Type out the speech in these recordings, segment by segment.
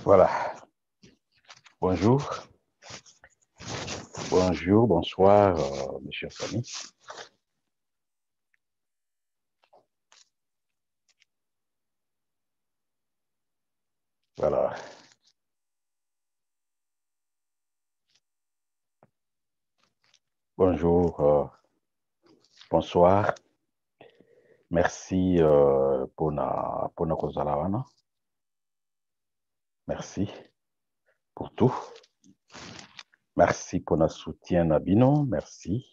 Voilà. Bonjour. Bonjour, bonsoir, mes chers amis. Voilà. Bonjour, bonsoir. Merci pour na kozala. Merci pour tout. Merci pour notre soutien Nabino. Merci.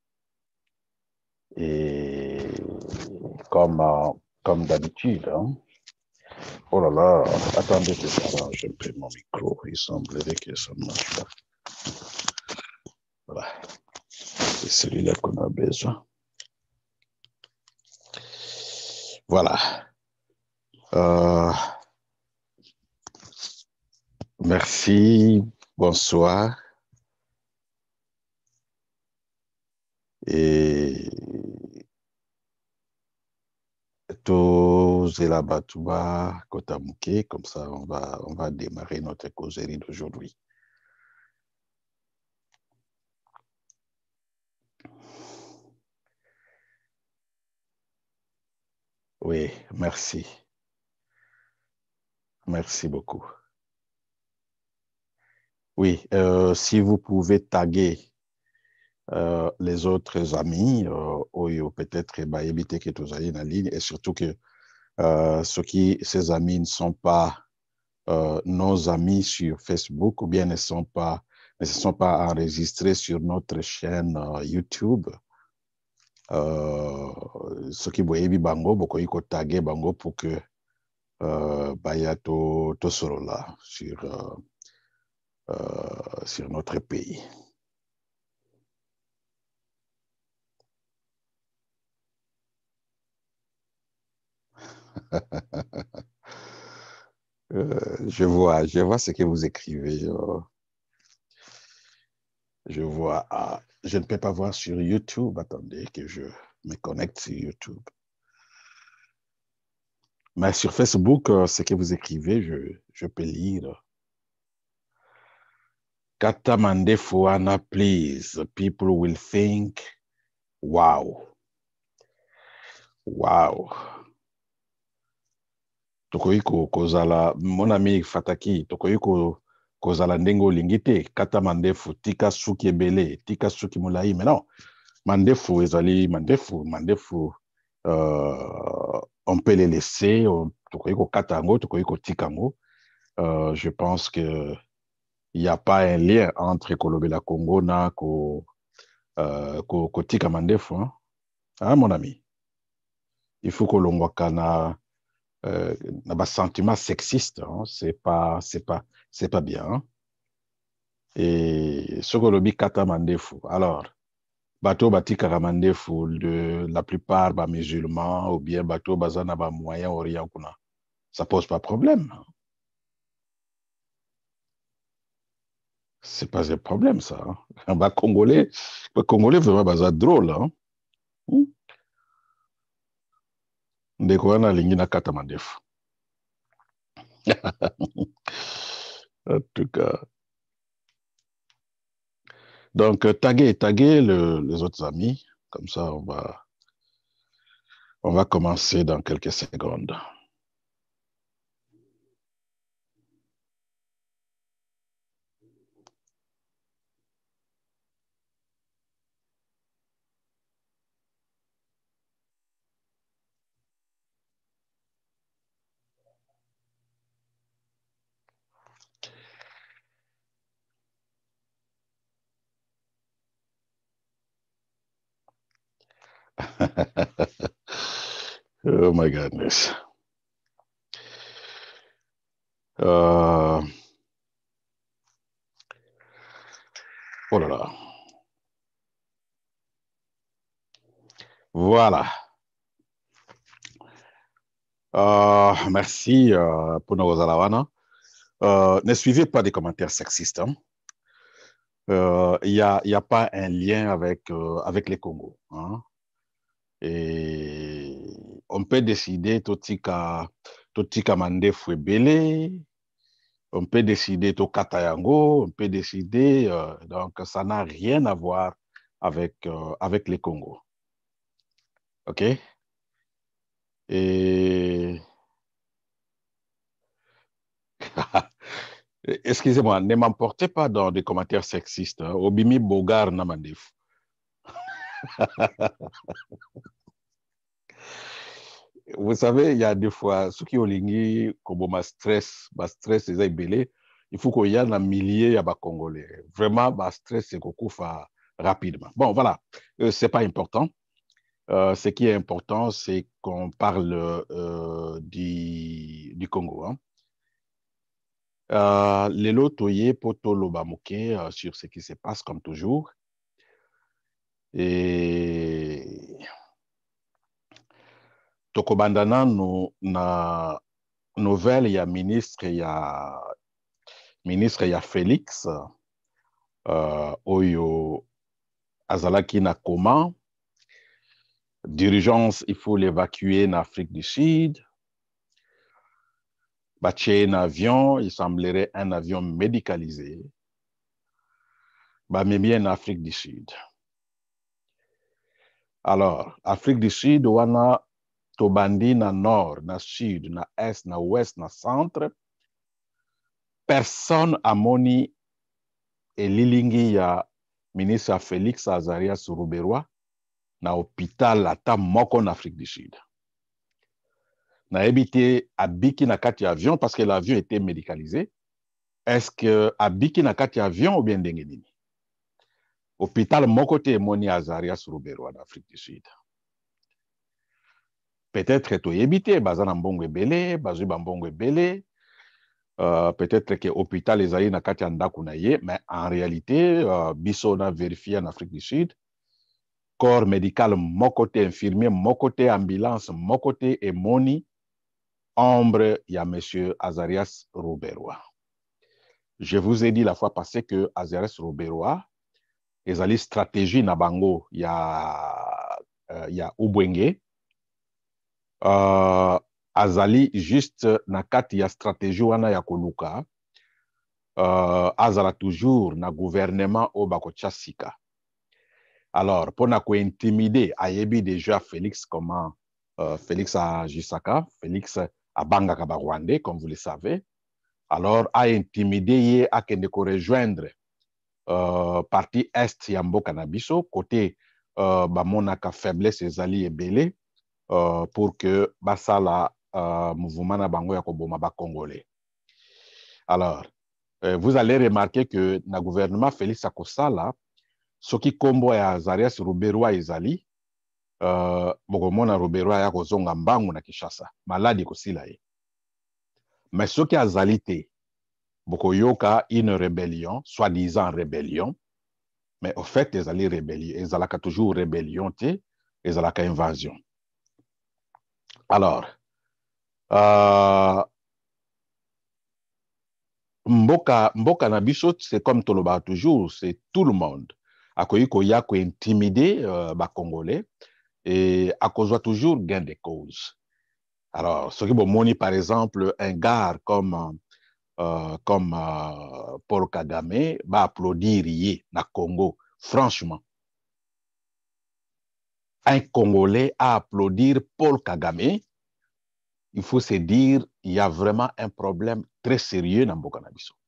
Et comme d'habitude, hein. Oh là là, attendez que ça, je paie mon micro. Il semblerait que ça ne marche pas. Voilà. C'est celui-là qu'on a besoin. Voilà. Merci, bonsoir. Et Tozela Batuba Kotamuke, comme ça on va démarrer notre causerie d'aujourd'hui. Oui, merci. Merci beaucoup. Oui, si vous pouvez taguer les autres amis, ou peut-être éviter que vous ayez une ligne, et surtout que ces amis ne sont pas nos amis sur Facebook ou bien ne se sont pas enregistrés sur notre chaîne YouTube. Ce qui boyebi bango bokoyi ko taguer bango pour que baya to solo là sur notre pays. Je vois ce que vous écrivez. Je vois. Je ne peux pas voir sur YouTube. Attendez que je me connecte sur YouTube. Mais sur Facebook, ce que vous écrivez, je peux lire. Kata Mandefuana, please. People will think, wow. Wow. Tokoyi kozala, mon ami Fataki, tokoyi kozala ndenge olingi te, kata mandefu, tika suki ebele, tika suki mulai. Mais non, mandefu ezali mandefu, on peut les laisser, tokoyi kokata yango, tokoyi kotika yango. Je pense que il n'y a pas un lien entre kolobela Congo na kotika mandefu, hein? Hein, mon ami? Il faut kolongwaka na sentiment sexiste, hein? C'est pas bien, hein? Et ce que le kata mandefu, alors bateau batika mandefu, de la plupart ba musulmans ou bien bateau bazana ba Moyen-Orient kuna, ça pose pas problème. C'est pas un problème ça, hein? Ba Congolais vraiment baza drôle, hein? Ndeko wana lingi na kata mandefu. En tout cas. Donc, taguer les autres amis. Comme ça, on va commencer dans quelques secondes. Oh my goodness. Oh là là. Voilà. Merci pour nos alawana. Ne suivez pas des commentaires sexistes, hein? Il y a pas un lien avec les Congos, hein? Et on peut décider totika mandefu ebele, On peut décider au Katayango, on peut décider, donc ça n'a rien à voir avec les Congo. OK? Et excusez-moi, ne m'emportez pas dans des commentaires sexistes. Hein. Obimi Bogar Namandef. Vous savez, il y a des fois, ceux qui ont ligné comme ma stress, les belé, il faut qu'il y ait un millier de Congolais. Vraiment, ma stress, c'est qu'on fa rapidement. Bon, voilà, c'est pas important. Ce qui est important, c'est qu'on parle du Congo. Hein. Lelo Toye Poto Lobamoke sur ce qui se passe comme toujours. Et Tokobandana, na nouvelle, il y a ministre, il y a Félix, Oyo Azalaki na Koma. D'urgence, il faut l'évacuer en Afrique du Sud. Bâtir un avion, il semblerait un avion médicalisé. Mais bien en Afrique du Sud. Alors, Afrique du Sud, on a Tobandi na nord, na sud, na est, na ouest, na centre. Personne a moni et lilingi ya ministre Félix Azarias Rouberwa na hôpital ata moko en Afrique du Sud. Na habité à Biki na kati avion parce que l'avion était médicalisé. Est-ce que à Biki na kati avion ou bien dengenini? Hôpital moko te moni Azarias Rouberwa en Afrique du Sud. Peut-être to yebite bazana mbongo belé, bazu bambongo belé. Peut-être que l'hôpital est allé na kati ndaku na ye, mais en réalité, biso na vérifié en Afrique du Sud, corps médical, mon côté infirmier, mon côté ambulance, mon côté et moni, ombre, il y a monsieur Azarias Rouberwa. Je vous ai dit la fois passée que Azarias Rouberwa, les alliés stratégie na bango, il y a Ubwenge, azali juste na kati ya stratégie wana ya koluka, azala toujours na gouvernement au bako tchasika. Alors, pour na intimider, ayebi déjà Félix comment Félix à Gisaka, Félix à Bangaka Rwandais, comme vous le savez. Alors, a intimidé, a kende ko rejoindre partie est ya mboka na biso, côté bamonaka faiblesse ezali ebele, pour que basala mouvement na bango ya koboma ba Congolais. Alors, vous allez remarquer que na gouvernement Félix Akosala, ce qui kombo ya Azarias Rouberwa ezali, bokomona Rouberwa ya kozonga mbangu na Kinshasa, maladi kosila ye. Mais ce qui azali te, bokoyoka une rébellion, soi-disant rébellion, mais au fait, ezali rébellion, ezalaka toujours rébellion te, ezalaka invasion. Alors, mboka na biso, c'est comme toloba toujours, c'est tout le monde. Akoyi koya ko intimider ba Congolais et à cause toujours gain de cause. Alors, ce qui bomoni par exemple un gars comme Paul Kagame va applaudir yé na Congo. Franchement, un Congolais a applaudir Paul Kagame, il faut se dire il y a vraiment un problème très sérieux dans mboka na biso.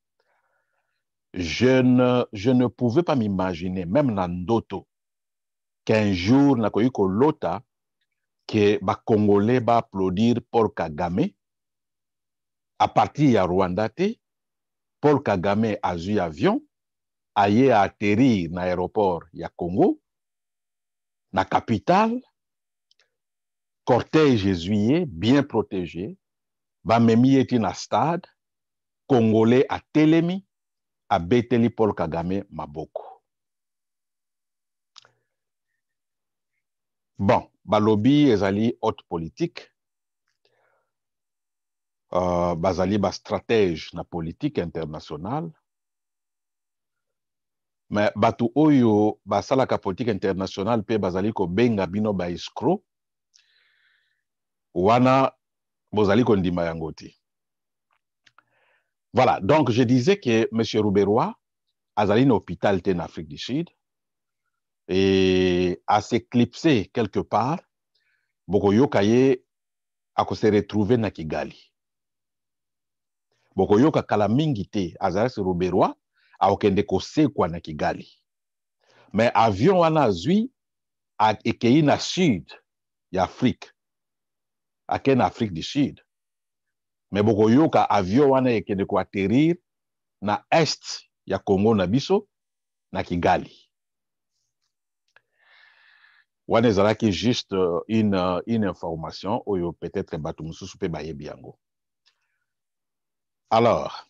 Je ne pouvais pas m'imaginer, même dans Ndoto, qu'un jour, nakoyi kolota, que les Congolais va applaudir Paul Kagame. À partir de Rwanda, Paul Kagame a eu avion, a atterri dans l'aéroport ya Congo, na capitale, cortège jésuit, bien protégé, va même été na stade, Congolais a telemi, a beteli Paul Kagame maboko. Bon, balobi ezali haute politique, bazali ba stratège na politique internationale, mais batu oyo basalaka politique internationale pe bazali ko benga bino ba escroc, wana bozali ko ndima yango te. Voilà, donc je disais que M. Rouberois a allé un hôpital en Afrique du Sud et a s'éclipsé quelque part, Bokoyoka ye a se retrouvé na Kigali. Bokoyoka kala mingi te azali se Rouberois a okende kosekwa na Kigali. Mais avion wana azwi a ekei na sud ya Afrique. Ake na Afrique du Sud. Mais bokoyoka avion wana ekende ko atterrir na est ya Congo na biso na Kigali. Wana ezalaki juste une information oyo peut-être bato mususu pe bayebi yango. Alors,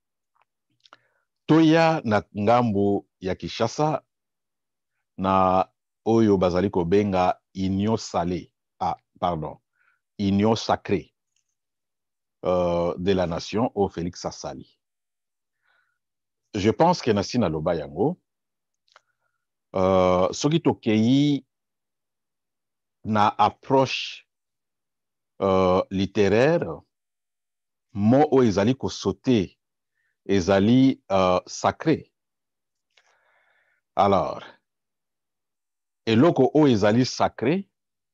toya na ngambo ya Kinshasa na oyo bazali kobenga union salée. Ah, pardon. Union sacrée de la nation au Félix Sassali. Je pense que nasi na loba yango soki tokei na approche littéraire mo o ezali ko sauter ezali sacré. Alors, eloko o ezali sacré,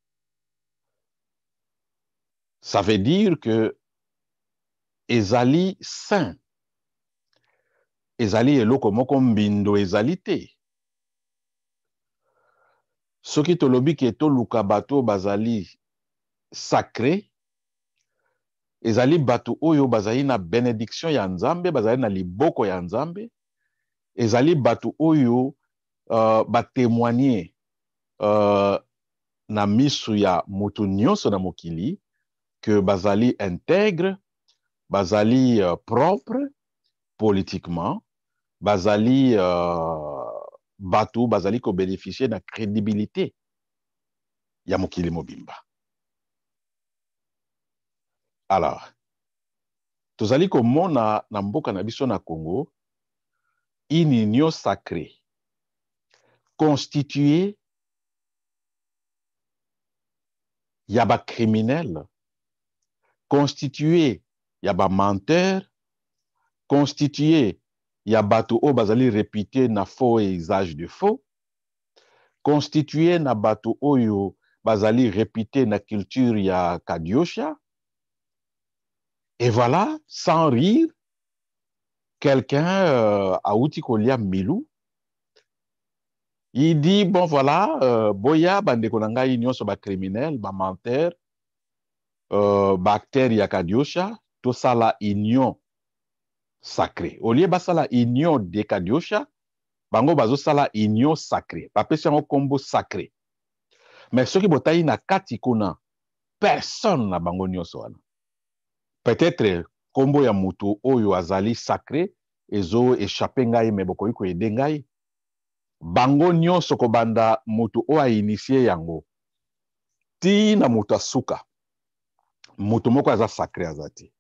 ça veut dire que ezali saint. Ezali eloko moko mbindo ezali te. Soki tolobi ke toluka bato bazali sacré, ezali bato oyo bazali na bénédiction ya Nzambe, bazali na liboko ya Nzambe, ezali bato oyo batémoigner na misu ya mutu nyonso na mokili que bazali intègre, bazali propre politiquement, bazali bato bazali ko bénéficier na crédibilité ya mokili mobimba. Alors, tozali komona na mboka na biso na Congo une union sacrée constituée ya ba criminel, constituée ya ba menteur, constituée ya bato o bazali réputé na faux et usage de faux, constituée na bato oyo bazali réputé na culture ya Kadiosha. Et voilà, sans rire, quelqu'un a outi kolia milou. Il dit, bon voilà, boya bandeko na ngai nyonso ba criminel, ba menteur, ba acteur ya Kadiosha, to sala union sacrée. Au lieu basala union de Kadiosha, bango bazo sala union sacrée. Bapesi yango kombo sacré. Mais soki botai na kati kuna, personne na bango nyonso wana. Peut-être kombo ya mutu oyo azali sacré ezo échappé ngai me bokoyi ko ede ngai. Bango nyonso kobanda mutu o a initié yango. Ti na mutu asuka. Mutu moko aza sacré azati.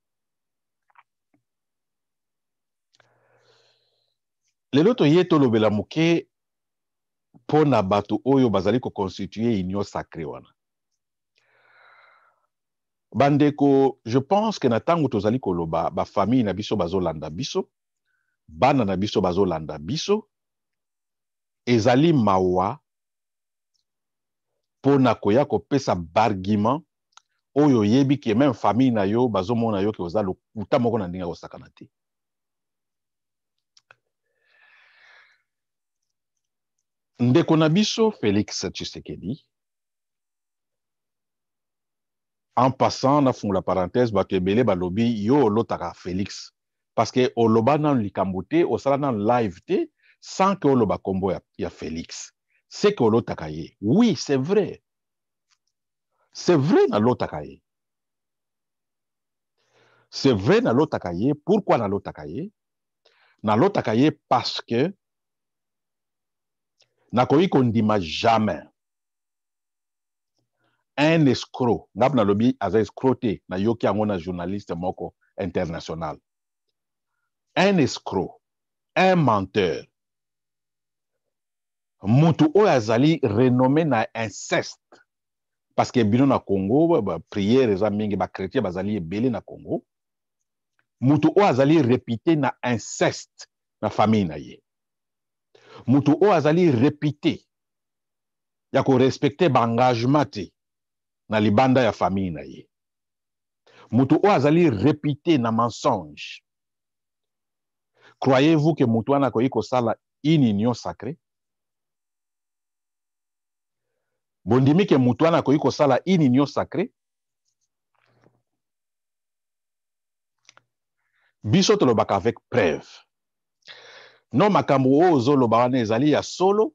Lelo toye tolobela muke pona bato oyo bazali ko constituer union sacré wana. Bandeko, je pense que na tango tozali koloba ba famille na biso bazolanda biso, bana na biso bazolanda biso, ezali mawa pona koya kopesa bargument oyo yebi ke même famille na yo bazomona yo ke oza lokuta moko na ndinga kosakana te. Ndeko na biso Félix Tshisekedi, en passant na fungu la parenthèse bato ebele balobi yo olotaka Félix parce que oloba na likambo te osala na live te sans que oloba kombo ya Félix. C'est que olotaka ye. Oui, c'est vrai. C'est vrai na lotaka ye. C'est vrai na lotaka ye. Pourquoi na lotaka ye? Na lotaka ye parce que na koyi kondima jamais un escroc, ngap na lobi aza escroté na yoki yango na journaliste moko international. Un escroc, un menteur, mutu oyo azali renommé na inceste, parce que bino na Congo, ba prière eza mingi, ba chrétien bazali ebele na Congo. mutu o azali répité na inceste na famille na ye. Mutu o azali répité ya ko respecter ba engagement te na libanda ya famille na ye. Mutu o azali répité na mensonge. Croyez-vous que mutu wana koyi kosala une union sacrée? Bondimi ke mutu wana koyi kosala une union sacrée? Biso tolobaka avec preuve. Non makambo o ozoloba wana ezali ya solo.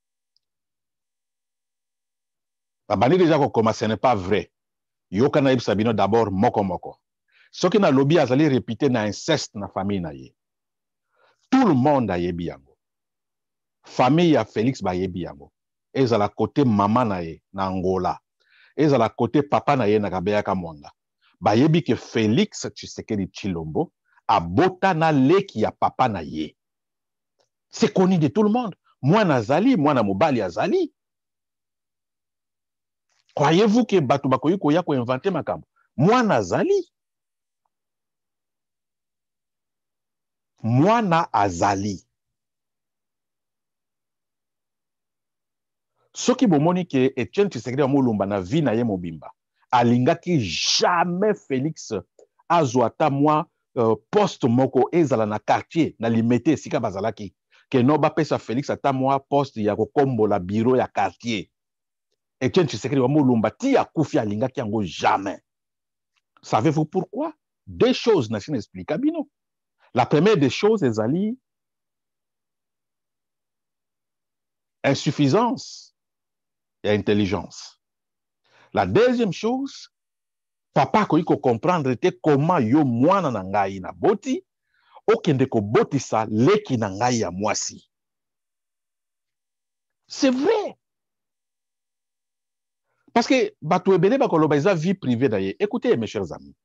Babandi déjà kokoma, ce n'est pas vrai. Yoka na yebisa bino d'abord moko moko. Soki na lobi azali répité na inceste na famille na ye. Tout le monde a yebi yango. Famille ya Félix ba yebi yango. Ezala côté maman na ye na Angola. Ezala côté papa na ye na Kabeyaka Mwanga. Ba yebi ke Félix Tshisekedi Tshilombo abota na leki ya papa na ye. C'est connu de tout le monde. Moi nazali, moi na mobali azali. Croyez-vous que batu bakoyi koya ko inventer makambo? Moi nazali. Mwana azali. Soki bomoni ke Etienne Tshisekedi wa Mulumba na vie na ye mobimba, alingaki jamais Félix azwata mwa poste moko ezala na quartier na limete esika bazalaki ke no bapesa Félix ata mwa poste ya kokombola bureau ya quartier. Etienne Tshisekedi wa Mulumba ti akufi alingaki yango jamais. Savez-vous pourquoi? Deux choses na sina explica bino. La première des choses ezali insuffisance et intelligence. La deuxième chose, papa koyi ko comprendre te comment yo mwana na ngai na boti okende ko botisa leki na ngai ya mwasi. C'est vrai. Parce que bato ebele bakoloba eza vie privée d'ailleurs. Écoutez mes chers amis.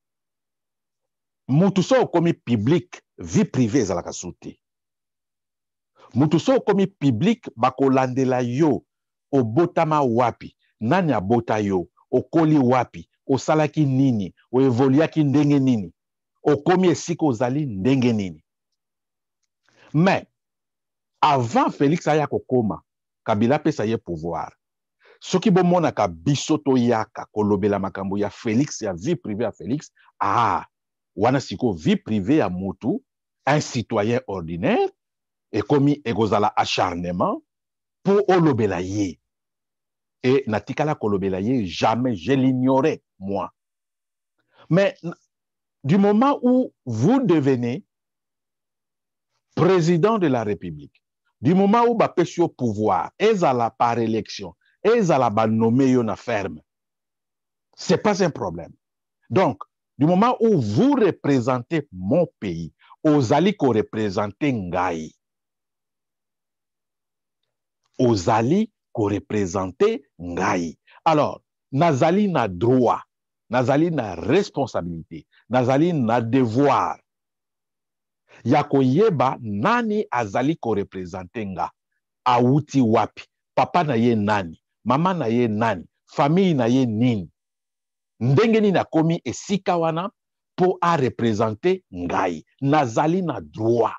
Mutu so komi public, vie privée ezalaka soute. Mutu so komi public bakolandela yo obotama wapi, nani abota yo, okoli wapi, osalaki nini, oevoliaki ndenge nini, okomi esika ozali ndenge nini. Mais avant Félix aya kokoma, Kabila pesa ye pouvoir. Soki bomonaka biso toyaka kolobela makambo ya Félix, ya vie privée ya Félix, wana siko vie privée ya mutu, un citoyen ordinaire, ekomi ekozala acharnement pour olobela ye. Et natikala kolobela ye, jamais je l'ignorais, moi. Mais du moment où vous devenez président de la République, du moment où vous avez au pouvoir, ezala par élection, ezala ba nommé yo na ferme, c'est pas un problème. Donc, du moment où vous représentez mon pays, ozali ko représenter ngai. Ozali ko représenter ngai. Alors, nazali na droit, nazali na responsabilité, nazali na devoir. Yako yeba nani azali ko représenter nga. Auti wapi, papa na ye nani, mama na ye nani, famille na ye nini. Ndenge nini akomi esika wana po a représenter ngai. Nazali na droit.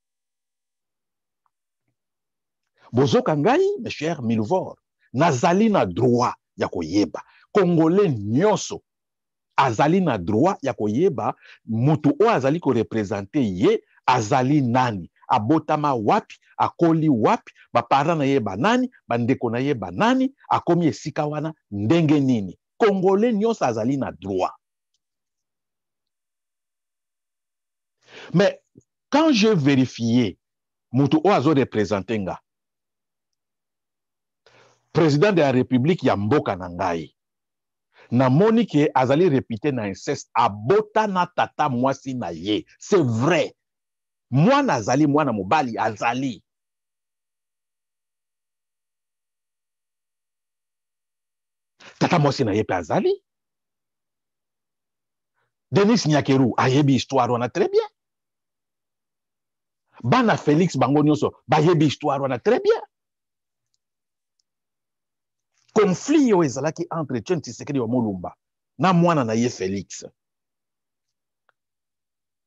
Bozoka ngai, mes chers Milvor, nazali na droit ya koyeba. Congolais nyonso azali na droit ya koyeba mutu o azali ko représenter ye azali nani, abotama wapi, akoli wapi, bapara na ye banani, bandeko na ye banani, akomi esika wana ndenge nini. Congolais nyonso azali na droit. Mais quand je vérifié mutu o azo représenter nga, président de la République ya mboka na ngai, na moni ke azali répété na inceste, abota na tata mwasi na ye. C'est vrai. Mwana azali, mwana mobali azali. Tata mwasi na ye pe azali. Denis Nyakeru ayebi histoire wana très bien. Bana Félix bango nyonso bayebi histoire wana très bien. Conflit yo ezalaki entre Etienne Tshisekedi wa Mulumba na mwana na ye Félix.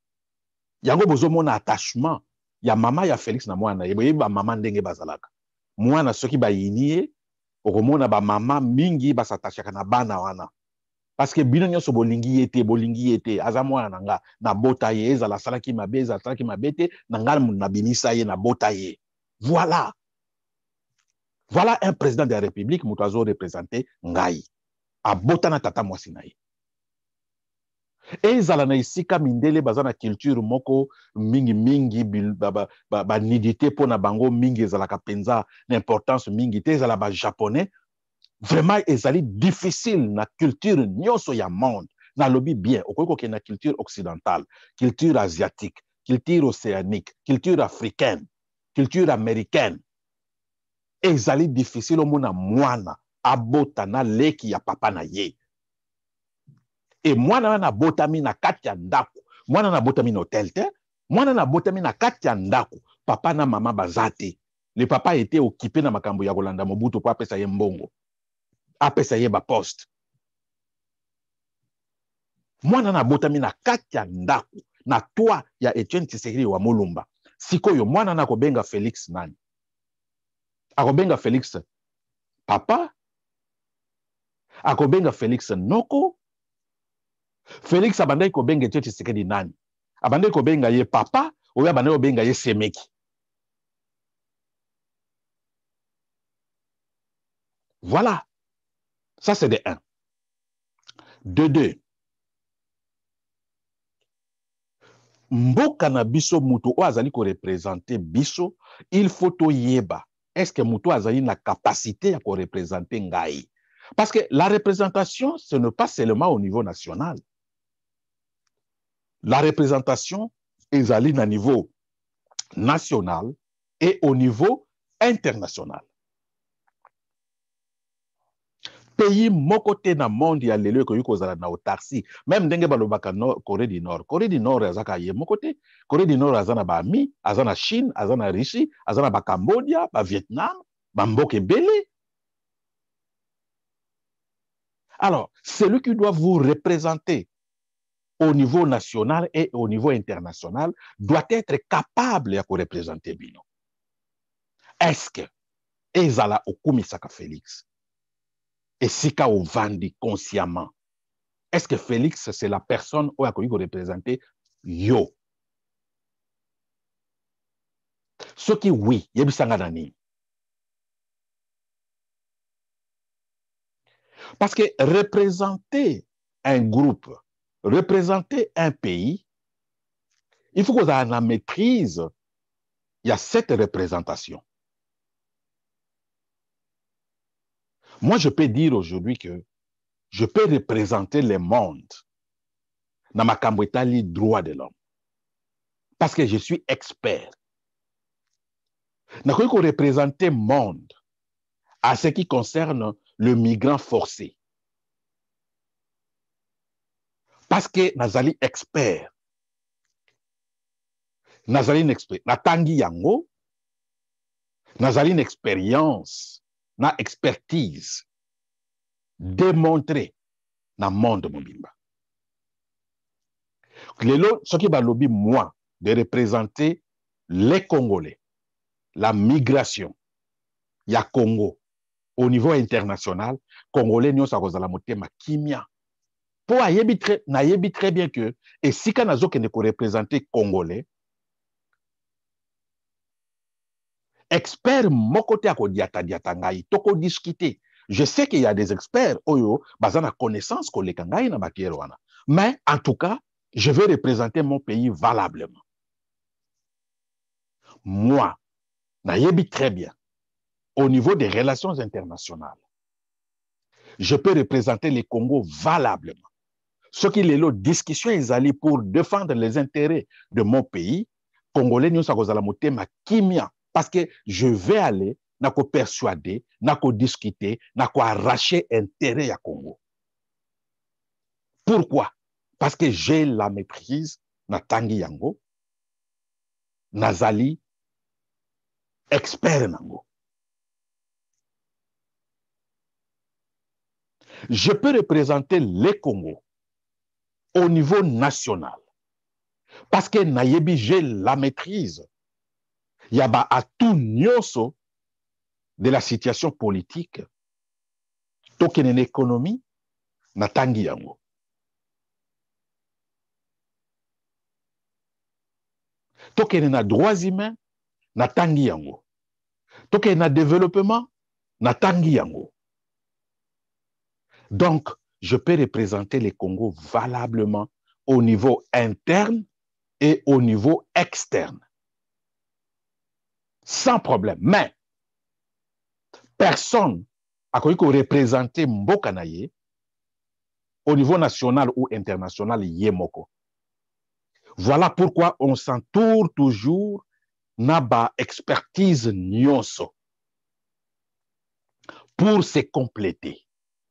Yango bozo mona attachement ya mama ya Félix na mwana ye ba mama ndenge bazalaka mwana soki ba yinie okomona ba mama mingi basatachaka na bana wana parce que bino nyonso bolingi yete aza mwana na nga na bota ye ezala salaki mabe ezala salaki mabe te na nga na binisa ye na bota ye voilà un président de la République moto azo représenter ngai abota na tata mwasi na ye ezala na esika mindele baza na culture moko mingi banidité mpo na bango mingi ezalaka mpenza na importance mingi te ezala bajaponais vraiment ezali difficile na culture nyonso ya monde nalobi bien okoki kokende na culture occidentale culture asiatique culture océanique culture africaine culture américaine ezali difficile omona mwana abota na leki ya papa na ye e mwana wana abotami na kati ya ndako mwana na abotami na hotel te mwana na abotami na kati ya ndako papa na mama baza te le papa était occupé na makambo ya kolanda mobutu po apesa ye mbongo apesa ye baposte mwana na abotami na kati ya ndako na toit ya Etienne Tshisekedi wa Mulumba sikoyo mwana na akobenga Félix nani akobenga Félix papa akobenga Félix noko Félix abandaki kobenga Etienne Tshisekedi nani abandaki kobenga ye papa oyo abandaki kobenga ye semeki voilà ça c'est de 1 de 2 mboka na biso mutu oyo azali korepresente biso il faut toyeba est-ce que mutu azali na capacité ya korepresente ngai parce que la représentation ce n'est pas seulement au niveau national la représentation ezali na niveau national et au niveau international pays moko te na monde ya lelo ekoki kozala na autarcie même ndenge balobaka Corée du Nord azaka ye moko te Corée du Nord aza na baami aza na Chine aza na Russie aza na Cambodia Vietnam bamboka ebele alors celui qui doit vous représenter au niveau national et au niveau international doit être capable ya korepresenter bino est-ce que ezala okumisaka Félix esika ovandi consciemment est-ce que Félix c'est la personne oyo akoki korepresenter yo soki oui yebisanga na nini parce que représenter un groupe représenter un pays il faut kozala na maîtrise ya cette représentation. Moi je peux dire aujourd'hui que je peux représenter le monde dans makambo etali droit de l'homme parce que je suis expert. Nakoki ko représenter monde à ce qui concerne le migrant forcé parce que nazali expert. Nazali une expert. Natangi yango nazali une expérience na expertise démontrée na monde mobimba. Lelo soki balobi moi de représenter les Congolais, la migration ya Congo au niveau international, Congolais nyonso akozala motema kimia. Po nayebi très bien que esika nazokende ko représenter Congolais, expert moko te akodiata ngai toko discuter. Je sais qu'il y a des experts oyo bazana connaissance koleka ngai na bakero wana. Mais en tout cas, je vais représenter mon pays valablement. Moi, nayebi très bien au niveau des relations internationales. Je peux représenter les Congo valablement. Ce qui est la discussion ezali pour défendre les intérêts de mon pays, Congolais nyonso akozala motema kimia parce que je vais aller nako persuader, nako discuter, nako arracher intérêt ya Congo. Pourquoi? Parce que j'ai la maîtrise na tangi yango, nazali expert nango. Je peux représenter les Congo au niveau national. Parce que nayebi, j'ai la maîtrise. Yaba a tout nyonso de la situation politique. Token en économie, natangi yango. Token na droits humains, natangi yango. Token na développement, natangi yango. Donc, je peux représenter les Congo valablement au niveau interne et au niveau externe. Sans problème. Mais, personne n'a pu représenter Mboka na ye au niveau national ou international yemoko. Voilà pourquoi on s'entoure toujours naba expertise nyonso pour se compléter.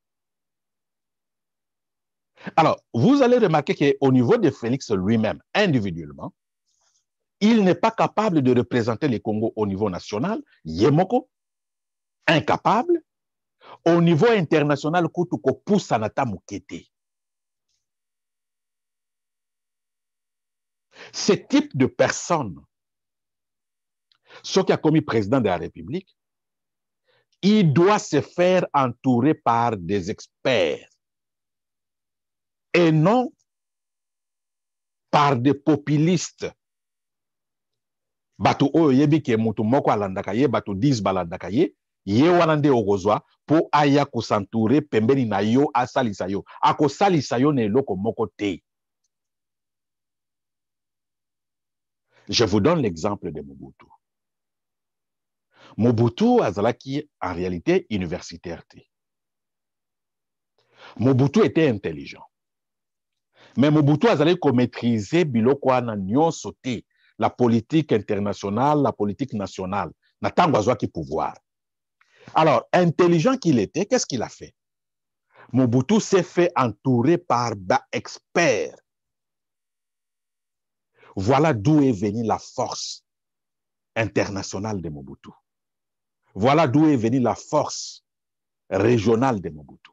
Alors, vous allez remarquer qu'au niveau de Félix lui-même, individuellement, il n'est pas capable de représenter le Congo au niveau national, yemoko, incapable. Au niveau international, kutuko pusanata mukete. Ce type de personne, ce qui a commis président de la République, il doit se faire entourer par des experts et non par des populistes. Bato oyo yebi ke mutu moko alandaka ye, bato 10 balandaka ye, ye wanande okozwa po aya kosantoure pembeni na yo asalisa yo. Ako salisa yo ne eloko moko te. Je vous donne l'exemple de Mobutu. Mobutu azalaki en réalité universitaire. Mobutu était intelligent. Mais Mobutu azalaki ko maîtriser biloko wana nyonso te, la politique internationale, la politique nationale. Na tango azwaki pouvoir. Alors, intelligent qu'il était, qu'est-ce qu'il a fait? Mobutu s'est fait entourer par experts. Voilà d'où est venue la force internationale de Mobutu. Voilà d'où est venue la force régionale de Mobutu.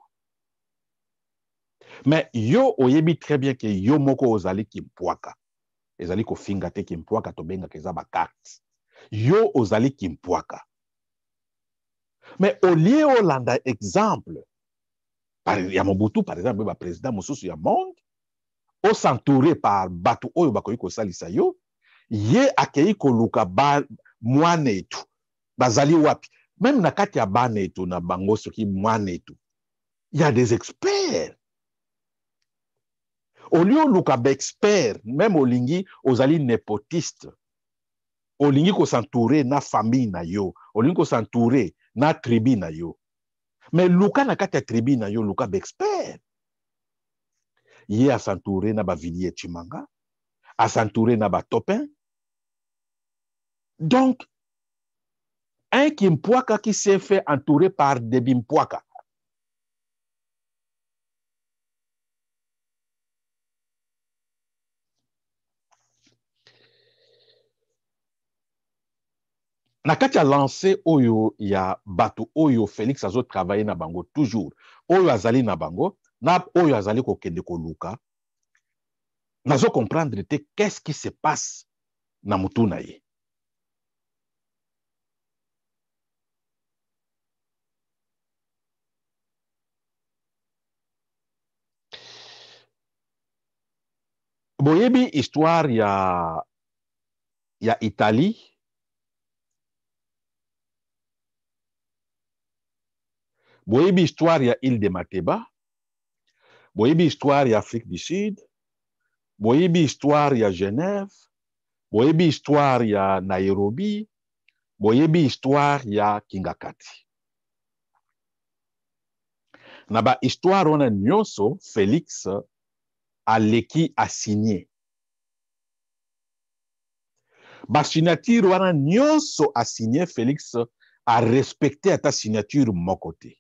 Mais yo oyebi très bien que yo moko ozali kimpwaka. Ezali ko finga te kimpwaka to benga keza ba carte. Yo ozali kimpwaka. Mais au lieu Hollanda exemple, ya Mobutu par exemple, ba président mosusu ya monde, o s'entourer par batu oyo bakoyi ko salisa yo, ye akei ko luka ba mwanetu. Bazali wapi? Même na kati ya banetu na bango soki mwanetu. Il y a des experts. Au lieu luka ba expert, même olingi ozali nepotiste. Olingi ko s'entourer na famille na yo, olingi ko s'entourer na tribu na yo. Mais luka na kati ya tribu na yo luka ba expert. Ye a s'entourer na ba Villiers Chimanga, a s'entourer na ba Topin. Donc, un Kimpwaka qui s'est fait entourer par des Bimpwaka. Nakati a lancé Oyo, il y a Bato Oyo, Félix Azo travaillé na bango toujours. Oyo Azali na bango, na Oyo Azali ko kende ko luka. Nazo comprendre qu'est-ce qui se passe na mutu na ye. Boyebi histoire ya Italie. Boyebi histoire ya île de Mateba. Boyebi histoire ya Afrique du Sud. Boyebi histoire ya Genève. Boyebi histoire ya Nairobi. Boyebi histoire ya Kingakati. Naba histoire on a nyonso Félix aleki a signé. Ba signature wana nyonso a signé Félix a respecté à ta signature mokote.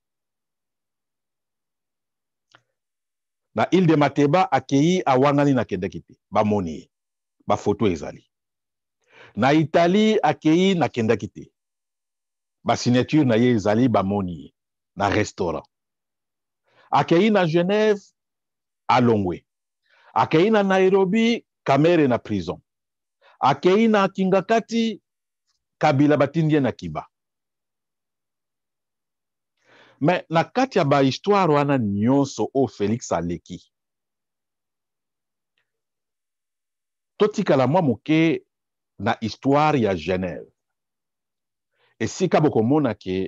Na île de Mateba akei a wangani na kendakite ba moni ba photo ezali. Na Italie akei na kendakite ba signature na ye ezali ba moni na restaurant. Akei na Genève alongwe. Akei na Nairobi Kamere na prison. Akei na kingakati, Kabila batindie na kiba. Mais na kati ya ba histoire wana nyonso o Félix aleki. Totikala mwa moke na histoire ya Genève. Esika bokomona ke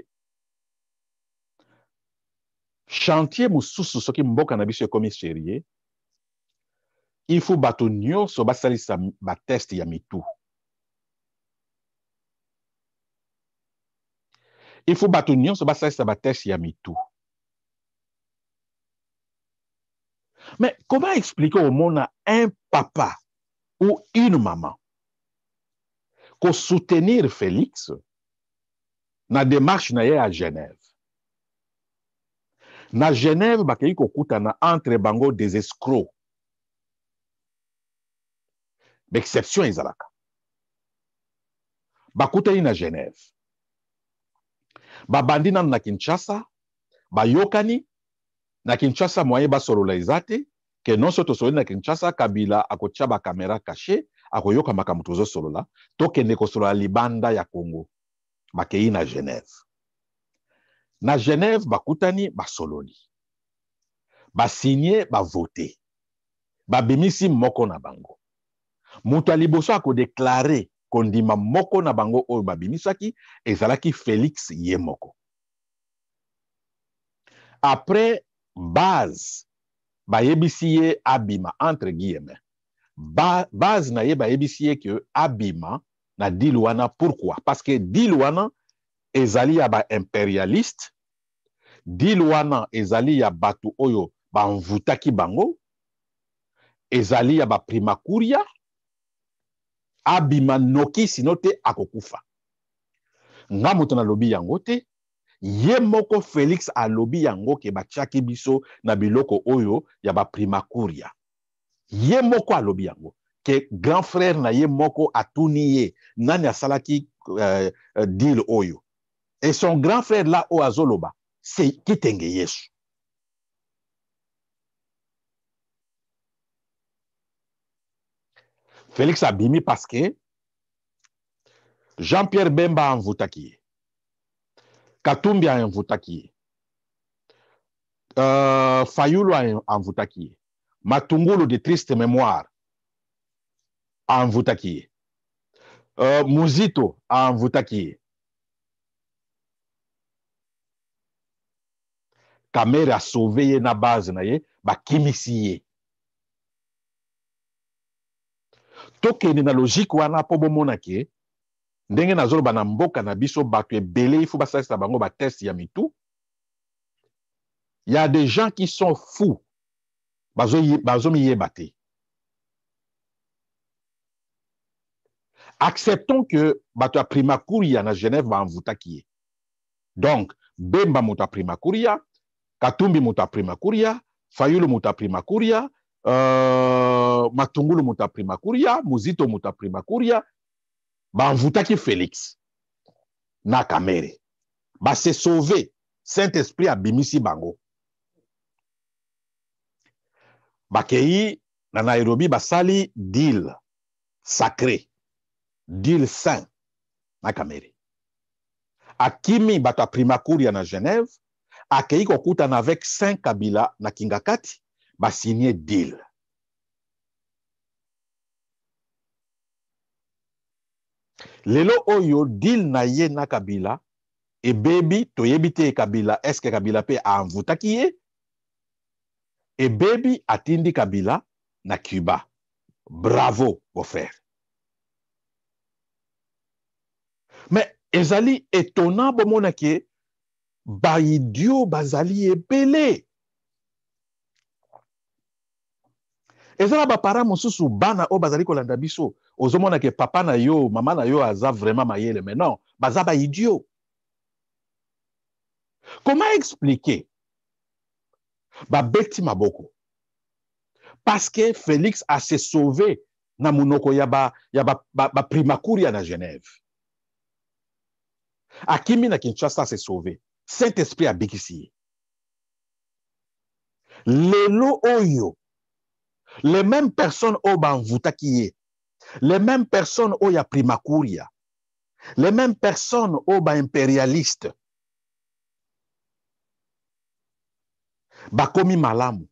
chantier mususu soki mboka na biso ekomi serie, il faut bato nyonso basalisa ba test ya mitu. Il faut bato nyonso basalisa ba test ya mitu. Mais comment expliquer au monde un papa ou une maman ko soutenir Félix na démarche na ye à Genève? Na Genève, bakei kokutana entre bango des escrocs. L'exception ezalaka. Bakutani na Genève. Babandi nanu na Kinshasa, bayokani, na Kinshasa moye basolola ezate, ke non soto soli na Kinshasa, Kabila akotia ba caméra caché, akoyoka makambo tozo solola, tokende kosolola libanda ya Congo. Bakei na Genève. Na Genève, bakutani, basololi. Basigné, bavote. Babimisi moko na bango. Mutu aliboso ako déclaré kondima moko na bango oyo babimisaki, ezalaki Félix ye moko. Après, base, bayebisi ye abima, entre guillemets. Base na ye bayebisi ye ke abima na deal wana. Pourquoi? Parce que deal wana ezali ya ba impérialiste, deal wana ezali ya batu oyo banvutaki bango, ezali ya ba primakuria, abima noki sinote akokufa. Nga mutu na lobi yango te, ye moko Félix alobi yango ke bachaki biso na biloko oyo ya ba primakuria. Ye moko alobi yango ke grand frère na ye moko atuni ye nani asalaki deal oyo. Et son grand frère là o azoloba, c'est Kitenge Yesu. Félix abimi parce que Jean-Pierre Bemba anvutaki ye. Katumbi anvutaki ye. Fayulu anvutaki ye. Matungulu de triste mémoire anvutaki ye. Muzito anvutaki ye. Kamere a sauvé ye na base na ye, bakimisi ye. Tokende na logique wana po bomona ke ndenge nazoloba na mboka na biso bato ebele ifu basalisa bango ba test ya mitu. Il y a des gens qui sont fous. Bazomiyeba te. Acceptons que bato ya primakuria na Genève ba anvutaki ye. Donc, Bemba muta primakuria, Katumbi muta primakuria, Fayulu muta primakuria, Matungulu muta primakuria, Muzito muta primakuria, ba anvutaki Félix na Kamere. Ba se sauver, Saint-Esprit abimisi bango. Bakei na Nairobi basali deal sacré, deal saint na Kamere. Akimi bato ya primakuria na Genève, akei kokutana avec Saint Kabila na Kingakati, basigné deal. Lelo oyo deal na ye na Kabila, e bebi toyebi te Kabila, eske Kabila pe anvutaki ye, e bebi atindi Kabila na Cuba. Bravo, mon frère. Mais ezali étonnant bomona ke ba idiot bazali ebele. Ezala ba para mosusu bana o bazali kolanda biso, ozomona ke papa na yo, mama na yo aza vraiment mayele, mais non, baza ba idiot. Comment expliquer ba beti maboko? Parce que Félix a se sauvé na munoko ya ba primakuria na Genève. Akimi na Kinshasa se sauvé. Saint-Esprit abikisi. Lelo oyo Les mêmes personnes au banvuta qui est, les mêmes personnes au ya primakuria, les mêmes personnes au ba impérialiste, bakomi malamu.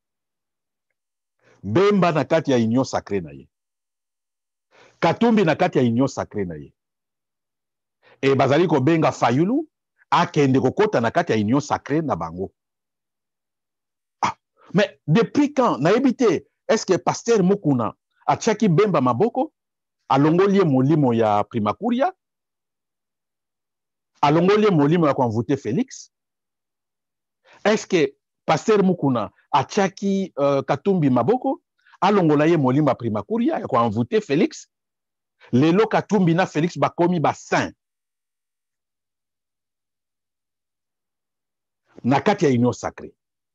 Bemba na kati ya union sacrée na ye. Katumbi na kati ya union sacrée na ye. Et bazali ko benga Fayulu akende kokota na kati ya union sacrée na bango. Ah, mais depuis quand na ebité est-ce que pasteur Mukuna atiaki Bemba maboko alongoli molimo ya primakuria alongoli molimo ya konvote Félix? Est-ce que pasteur Mukuna atiaki Katumbi maboko alongola ye molimo ya primakuria ya konvote Félix? Lelo Katumbi na Félix bakomi ba saint na kati ya union sacrée.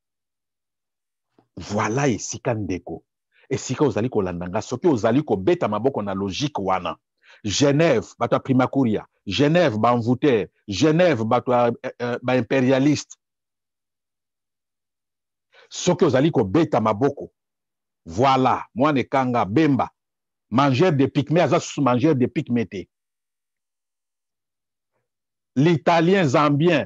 Voilà esika ndeko. Esika ozali kolandanga soki ozali kobeta maboko na logique wana. Genève bato primakuria, Genève banvuter, Genève bato ba impérialiste. Soki ozali kobeta maboko. Voilà, mwana kanga Bemba, mangeur de pygmée, aza sous mangeur de pygmée. L'italien zambien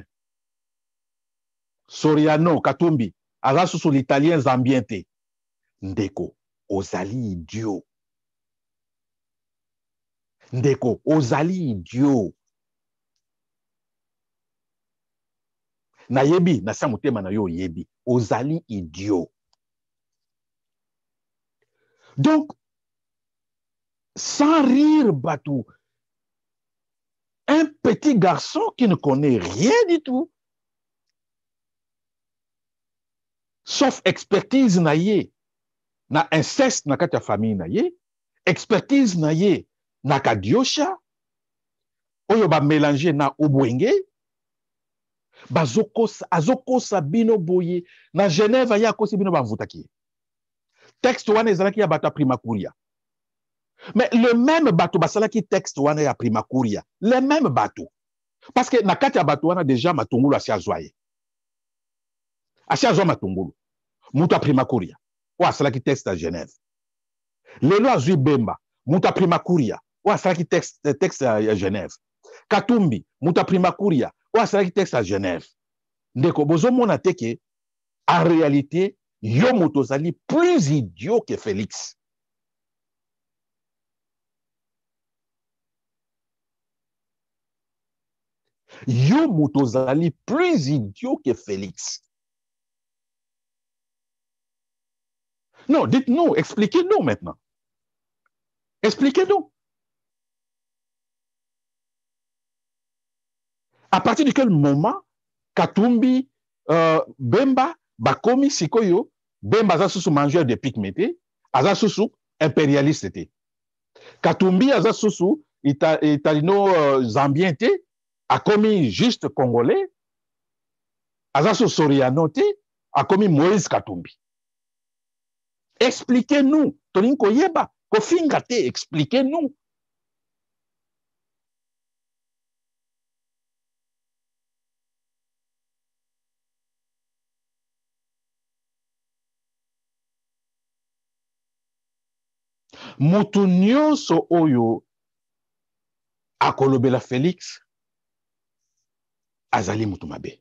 Soriano Katumbi aza sous l'italien zambien te. Ndeko, ozali idiot. Ndeko, ozali idiot. Na yebi, na sa mutema na yo yebi. Ozali idiot. Donc, sans rire, Batou, un petit garçon qui ne connaît rien du tout, sauf expertise na ye, na inceste na kati ya famille na ye, expertise na ye na kadiosha, oyo ba mélanger na ubwenge, azokosa bino boye, na Genève ya kosi bino bamvutaki. Texte wana ezalaki ya bato primakuria. Mais le même bateau basalaki texte wana ya primakuria, le même bateau. Parce que na kati ya bato wana déjà matungulu asi azwaye. Asi azwa matungulu. Muta primakuria. O asalaki texte à Genève. Lelo azwi Bemba, muta primakuria. O asalaki texte à Genève. Katumbi, muta primakuria. O asalaki texte à Genève. Ndeko bozo mona teke en réalité yo motozali plus idiot que Félix. Yo motozali plus idiot que Félix. Non, dites-nous, expliquez-nous maintenant. Expliquez-nous. À partir de quel moment Katumbi, Bemba, Bakomi, Sikoyo, Bemba aza susu mangeur de pygmée, aza susu impérialiste te. Katumbi aza susu italino zambien te, akomi juste congolais, aza susu soriano te, akomi Moïse Katumbi. Expliquez-nous. Tolinko yeba, kofinga te, expliquez-nous. Mutu nyonso oyo akolobela Félix azali mutu mabe.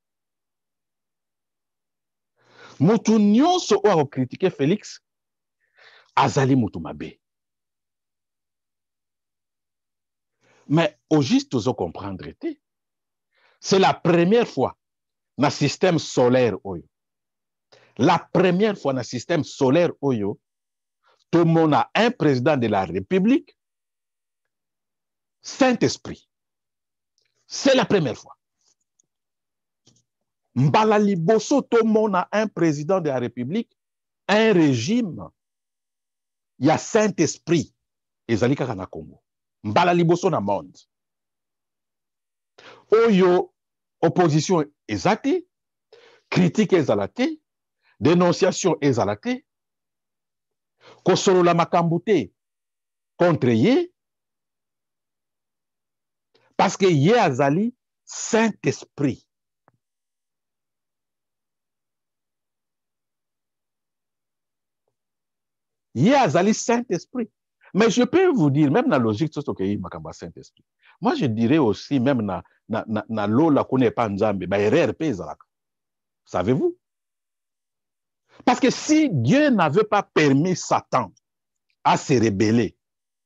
Mutu nyonso oyo akokritike Félix azali mutu mabe. Mais au juste ozo comprendre te, c'est la première fois na système solaire oyo. La première fois na système solaire oyo, tout le monde a un président de la République, Saint-Esprit. C'est la première fois. Mbala liboso, tout le monde a un président de la République, un régime. Il y a Saint-Esprit. Ezali kaka na Congo. Mbala liboso na monde. Oyo, opposition ezate, critique ezalate, dénonciation ezalate, kosolola makambo te contre ye, parce que ye azali Saint-Esprit. Ye azali Saint-Esprit. Mais je peux vous dire, même dans la logique, tout ce que makamba Saint-Esprit. Moi, je dirais aussi, même na lola kone pa nzambe, ba erreur pe ezalaka. Savez-vous? Parce que si Dieu n'avait pas permis Satan à se rebeller,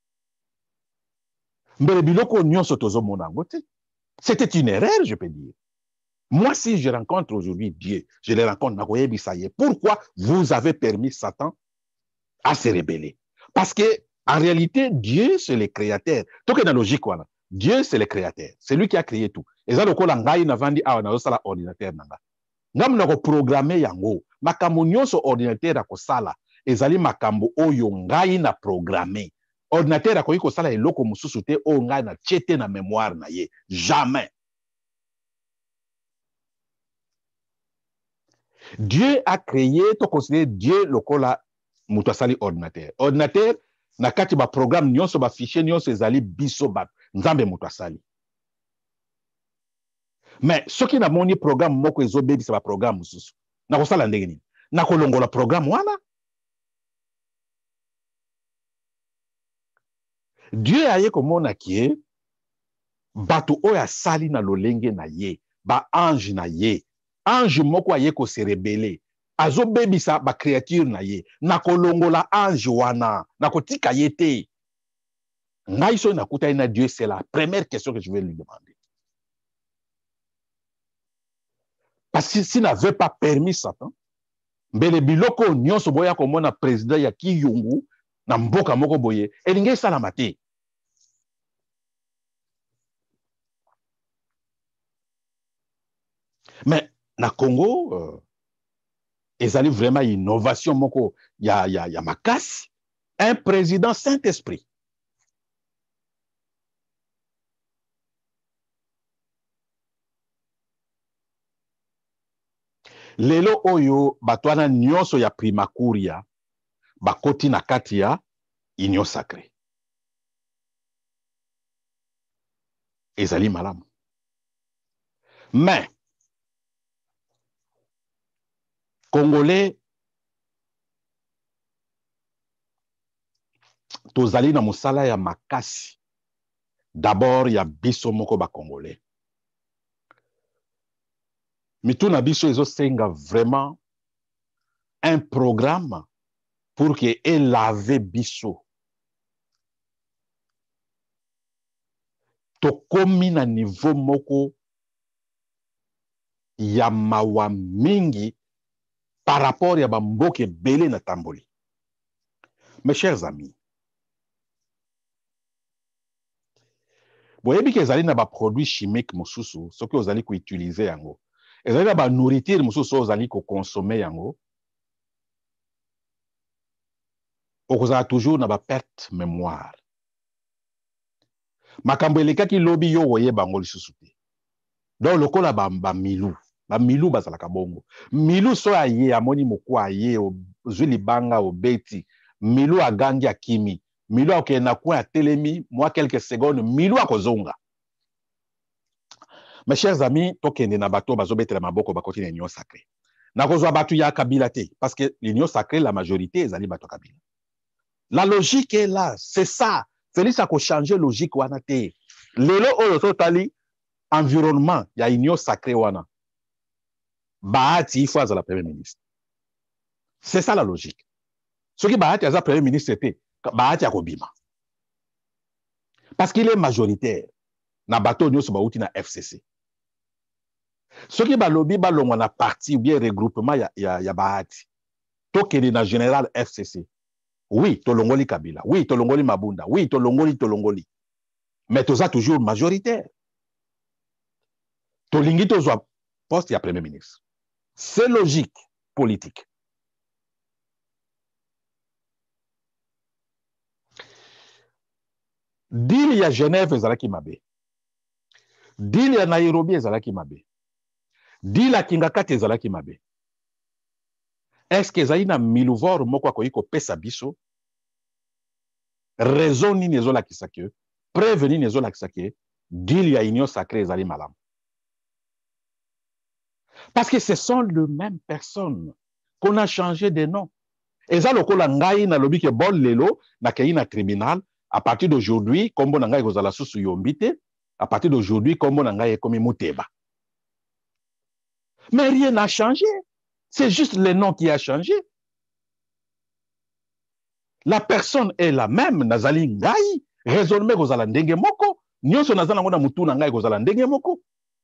c'était une erreur, je peux dire. Moi, si je rencontre aujourd'hui Dieu, je le rencontre, pourquoi vous avez permis Satan à se rebeller? Parce que en réalité, Dieu, c'est le créateur. Tout est dans la logique, voilà. Dieu, c'est le créateur. C'est lui qui a créé tout. Et ça, le coup, l'angaï n'a vendu à l'ordinateur. Ngam na ko programmer yango makambo nyonso ordinateur akosala ezali makambo oyo ngai na programmer ordinateur akoki kosala eloko mususu te oyo ngai na tiete na mémoire na ye jamais. Dieu a créé, to considérer Dieu lokola mutu asali ordinateur. Ordinateur na kati ba programme nyonso ba fichier nyonso ezali biso ba nzambe mutu asali. Mais ce qui n'a moni programme moko ezobebisa ba programme mususu na kosala ndenge nini na kolongola programme wana. Dieu aye komona kie bato oyo asali na lolenge na ye ba ange na ye ange moko aye ko se rebelle azobebisa ba créature na ye na kolongola ange wana na kotika ye te. Ngai so nakuta na Dieu, c'est la première question que je vais lui demander. Parce que s'il n'avait pas permis Satan, mbele biloko nyonso boya komona président ya Kiyungu na mboka moko boye elinge salama te. Mais na Congo ezali vraiment innovation moko ya makasi, un président Saint-Esprit. Lelo oyo batwana nyonso ya primakuria bakoti na kati ya union sacrée. Ezali malamu. Mais Congolais tozali na musala ya makasi. D'abord ya biso moko ba Congolais. Mituna biso ezo senga vraiment un programme pour que elave biso. Tokomi na niveau moko ya mawa mingi par rapport ya bamboke belé na tamboli. Mes chers amis, boyebi ke ezali na ba produits chimiques mosusu soki ozali ko utiliser yango. Ezali na ba nourriture mosusu ozali ko consommer yango. Okozala toujours na ba perte mémoire. Makambo elekaki lobi yo woye bango lisusu te. Donc lokola ba milu. Ba milu bazalaka bongo. Milu so aye amoni moko aye ozwi libanga obeti. Milu agangi akimi. Milu akokende na coin ya telemi moi quelques secondes milu akozonga. Mes chers amis, tokende na bato bazobetela maboko bakoti na union sacrée. Nakozwa bato ya kabila te parce que l'union sacrée la majorité ezali bato kabila. La logique est là, c'est ça. Félix a changé logique wana te. Lelo oyo totali environnement ya union sacrée wana. Bahati il faut être la premier ministre. C'est ça la logique. Ce qui Bahati est la premier ministre c'était Bahati a kobima. Parce qu'il est majoritaire. Na bato nyonso bauti na FCC. Ce qui balobi balongwa na parti ou bien regroupement ya Bahati. Tokende na général FCC. Oui, tolongoli Kabila. Oui, tolongoli Mabunda. Oui, tolongoli. Mais toza toujours majoritaire. Tolingi tozwa poste ya premier ministre. C'est logique politique. Deal ya Genève ezalaki mabe. Deal ya Nairobi ezalaki mabe. Deal ya Kingakati ezalaki mabe. Est-ce que ezali na miluvor moko akoki kopesa biso? Raison nini ezolakisa ke? Preuve nini ezolakisa ke? Deal ya union sacrée ezali malamu. Parce que ce sont les mêmes personnes qu'on a changé de nom. Eza lokola ngai na lobi ke bon lelo na kei na tribunal à partir d'aujourd'hui kombo na ngai kozala susu yombite à partir d'aujourd'hui kombo na ngai ekomi Muteba. Mais rien n'a changé. C'est juste le nom qui a changé. La personne est la même, nazali ngai, raisonnement kozala ndenge moko, nyonso nazala ngona mutu na ngai kozala ndenge moko.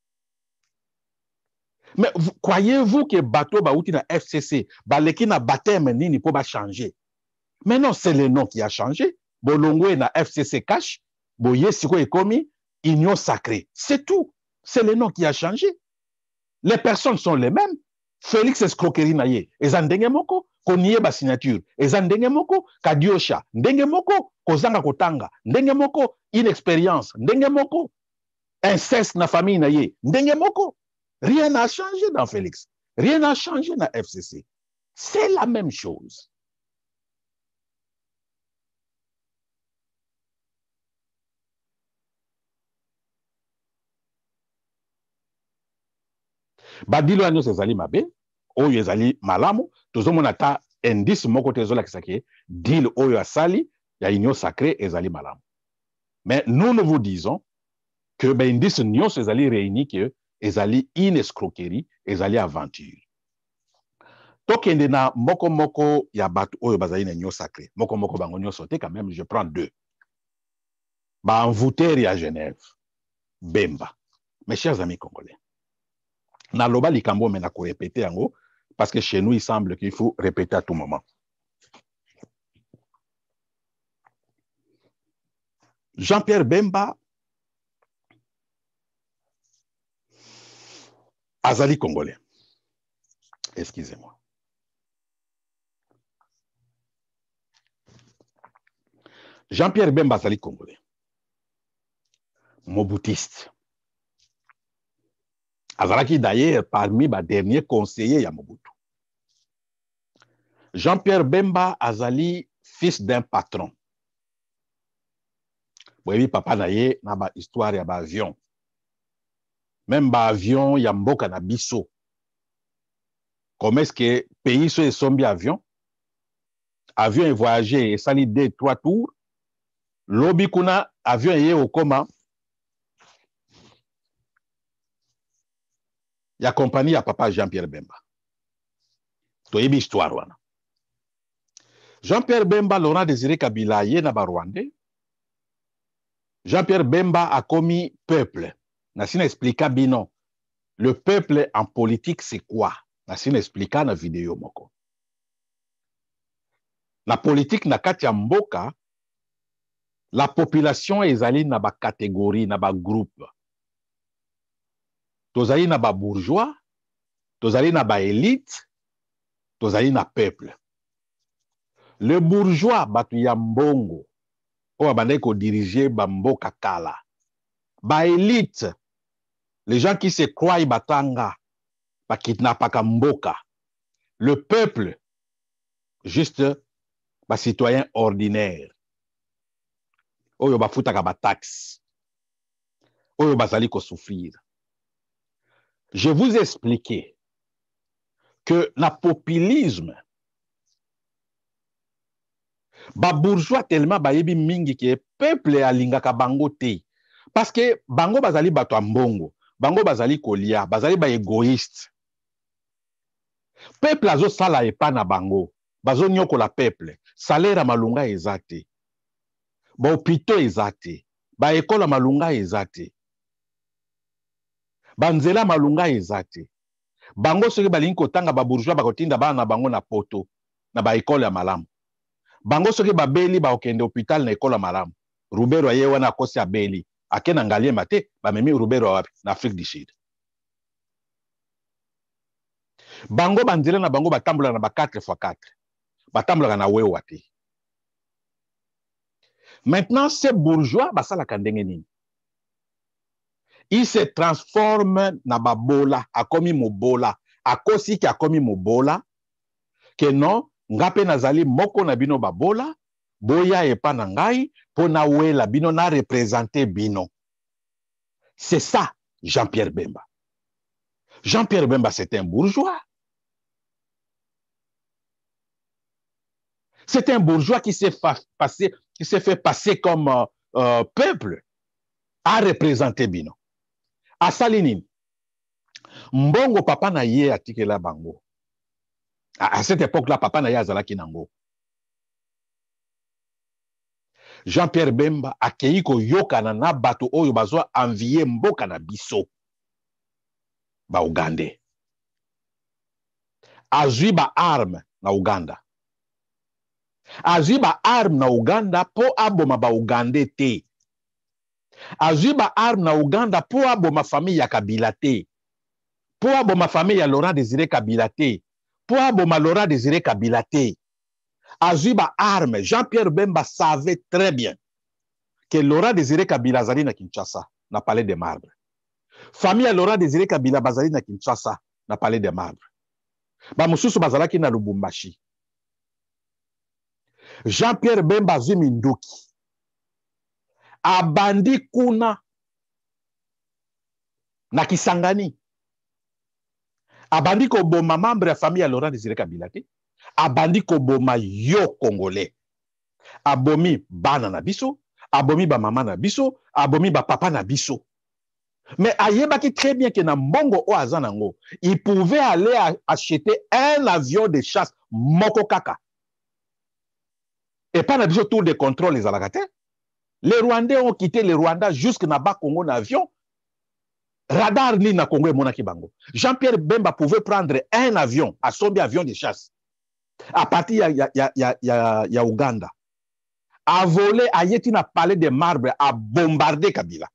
Mais croyez-vous que bateau bauti na FCC, baleki na baptême nini po ba changer? Mais non, c'est le nom qui a changé. Bolongwe na FCC cash, boye siko ekomi union sacrée. C'est tout. C'est le nom qui a changé. Les personnes sont les mêmes. Félix escroquerie na ye, eza ndenge moko, koniye ba signature, eza ndenge moko, kadiosha, ndenge moko, kozanga kotanga, ndenge moko, inexpérience, ndenge moko, inceste na famille na ye, ndenge moko. Rien n'a changé dans Félix. Rien n'a changé dans FCC. C'est la même chose. Badilo anyo ezali mabe, oyo ezali malamu, tozomona ta indice moko tezolakisa ke deal oyo asali ya union sacrée ezali malamu. Mais nous vous disons que ben indice nyonso ezali réuni que ezali une escroquerie, ezali aventure. Tokende na moko moko ya bato oyo bazali na union sacrée, moko moko bango nyonso te quand même, je prends deux. Ba envoûteur à Genève, Bemba. Mes chers amis congolais, na loba likambo mena ko répéter yango parce que chez nous il semble qu'il faut répéter à tout moment. Jean-Pierre Bemba azali congolais. Excusez-moi. Jean-Pierre Bemba azali congolais. Moboutiste. Azalaki d'ailleurs parmi les derniers conseillers ya Mobutu. Jean-Pierre Bemba azali fils d'un patron. Oui, papa na ye na ba histoire ya ba avion. Même ba avion ya mboka na biso. Comment est-ce que pays so esombi avion? Avion est voyagé et sali 2-3 tours. Lobi kuna avion ye okoma ya compagnie ya papa Jean-Pierre Bemba. Toyebi histoire wana. Jean-Pierre Bemba, Laurent Désiré Kabila ye na ba Rwandais. Jean-Pierre Bemba a commis peuple. Nasina explica bino. Le peuple en politique c'est quoi? Nasina explica na vidéo moko. La politique na kati ya mboka, la population ezali na ba catégorie, na ba groupe. Tozali na ba bourgeois, tozali na ba élite, tozali na peuple. Le bourgeois batu ya mbongo, oyo bandai ko diriger ba mboka kala. Ba élite, les gens qui se croient batanga, ba kidnappaka mboka. Le peuple, juste ba citoyen ordinaire. Oyo ba futaka ba taxe. Oyo bazali ko souffrir. Je vous ai expliqué que le populisme, ba bourgeois tellement ba yebi mingi ke peuple alingaka bango te. Parce que bango bazali bato mbongo, bango bazali kolia, bazali ba égoïste. Peuple azo sala epa na bango, bazo nyokola peuple, salaire malunga ezate. Ba hôpitaux ezate, ba école malunga ezate. Banzela malunga ezate. Bango soki balingi kotanga ba bourgeois bakotinda bana na bango na poto na ba école ya malamu. Bango soki babeli ba okende hôpital na école ya malamu. Rubero ye wana akosi abeli. Akena ngaliema te bamemi Rubero wapi na Afrique du Sud. Bango banzela na bango batambola na ba 4x4. Batambola na wewa te. Maintenant ces bourgeois basalaka ndenge nini? Il se transforme na babola, akomi mobola, akosi ki akomi mobola, que non, ngape nazali moko na bino babola, boya epa na ngai, po na wela bino na représenter bino. C'est ça, Jean-Pierre Bemba. Jean-Pierre Bemba, c'est un bourgeois. C'est un bourgeois qui s'est fait passer comme peuple à représenter bino. À Salinine, mbongo papa na ye atikela bango. À cette époque-là, papa na ye azalaki nango. Jean-Pierre Bemba akei koyokana na bato oyo bazwa envier mboka na biso ba Ugandais. Azwi ba arme na Uganda. Azwi ba arme na Uganda po aboma ba Ugandais te. Azwi ba arme na Uganda po aboma famille ya Kabila te. Po aboma famille ya Laurent Désiré Kabila te. Po aboma Laurent Désiré Kabila te. Azwi ba arme. Jean-Pierre Bemba savait très bien que Laurent Désiré Kabila azali na Kinshasa, na Palais des Marbres. Famille ya Laurent Désiré Kabila bazali na Kinshasa, na Palais des Marbres. Ba mususu bazalaki na Lubumbashi. Jean-Pierre Bemba azwi minduki. Abandi kuna na Kisangani. Abandi koboma membre ya famille ya Laurent Désiré Kabila te. Abandi koboma yo Congolais. Abomi bana na biso, abomi ba mama na biso, abomi ba papa na biso. Mais ayebaki très bien que na mbongo o azanango, il pouvait aller acheter un avion de chasse moko kaka. Et pas na biso tour de contrôle les alakates. Les Rwandais ont quitté le Rwanda jusqu'à Naba Congo en avion. Radar ni na Congo et Monaki Bango. Jean-Pierre Bemba pouvait prendre un avion, à son avion de chasse, à partir ya Uganda, à voler à Yetina Palais des Marbres, à bombarder Kabila.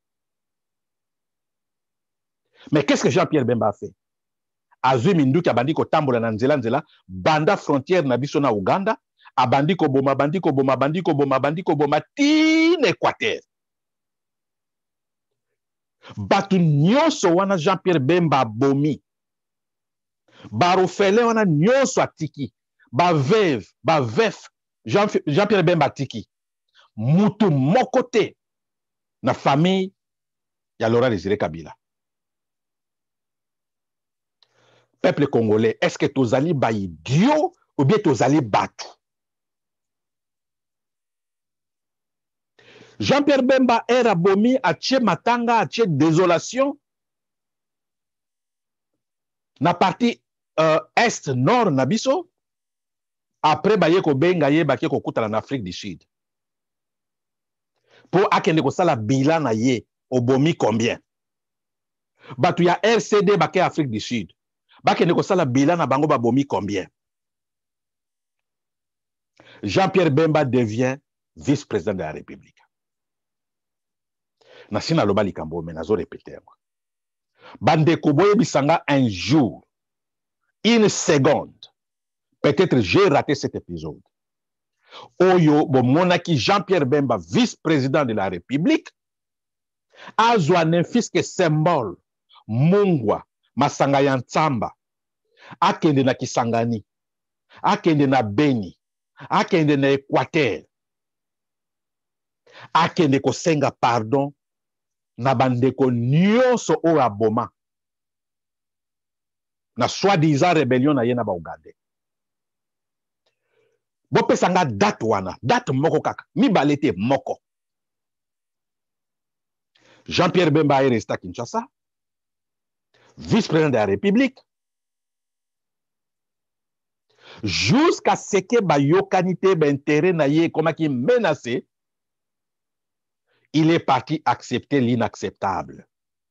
Mais qu'est-ce que Jean-Pierre Bemba a fait? Azui Minduki a bandi ko tambola na nzela nzela, banda frontière na biso na Uganda, a bandi ko boma, bandi ko boma, bandi ko boma, bandi ko boma, tin Équateur. Batu nyonso wana Jean-Pierre Bemba bomi. Barofele wana nyonso atiki. Ba vef, Jean-Pierre Bemba atiki. Mutu mokote na famille ya Laurent Désiré Kabila. Peuple congolais, est-ce que tozali ba idiot ou bien tozali batu? Jean-Pierre Bemba era bomi atie matanga, atie désolation na partie est nord na biso. Après baye ko benga ye bakie ko kutala na Afrique du Sud. Pour akende ko sala bilan na ye obomi combien? Batu ya RCD bakie Afrique du Sud. Bakende ko sala bilan na bango babomi combien? Jean-Pierre Bemba devient vice-président de la République. Nasina loba likambo mais nazo répéter. Bande koboye bisanga un jour, une seconde. Peut-être j'ai raté cet épisode. Oyo monaki Jean-Pierre Bemba, vice-président de la République, azwa nemfiske symbole mungwa masanga ya ntsamba akende na Kisangani, akende na Beni, akende na Équateur, akende kosenga pardon na bandeko nyonso oyo aboma na soi-disant rébellion na ye na ba Ugandais. Bopesanga date wana, date moko kaka, mibale te moko. Jean-Pierre Bemba est resté à Kinshasa, vice-président de la République, jusqu'à ce que ba yokanité ba intérêt na ye comme qui menacé, il est parti accepter l'inacceptable.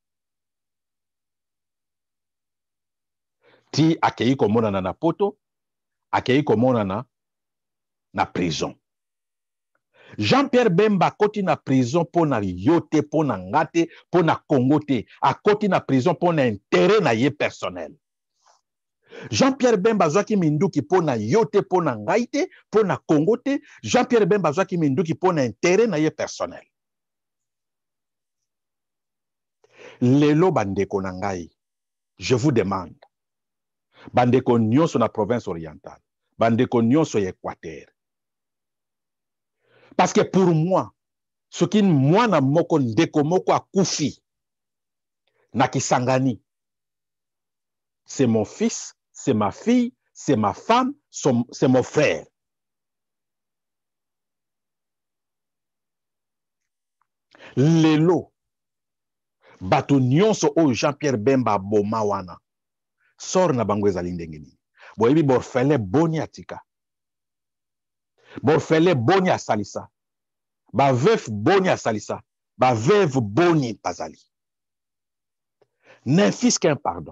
Ti akei komonana na poto, akei komonana na prison. Jean-Pierre Bemba koti na prison pour na yote, pour na ngate, pour na kongote, a koti na prison pour na intérêt na ye personnel. Jean-Pierre Bemba zwaki minduki pour na yote, pour na ngaite, pour na kongote, Jean-Pierre Bemba zwaki minduki pour na intérêt na ye personnel. Lelo bandeko na ngai, je vous demande, bandeko nyonso na province orientale, bandeko nyonso ya Équateur. Parce que pour moi, ce qui moi na moko ndeko moko akufi na Kisangani, c'est mon fils, c'est ma fille, c'est ma femme, c'est mon frère. Lelo, bato nyonso oyo Jean-Pierre Bemba boma wana, sort na bango ezali ndenge nini. Boyebi borfele boni atika. Borfele boni asalisa. Ba veuf boni asalisa. Ba veuve boni bazali. N'infise qu'un pardon.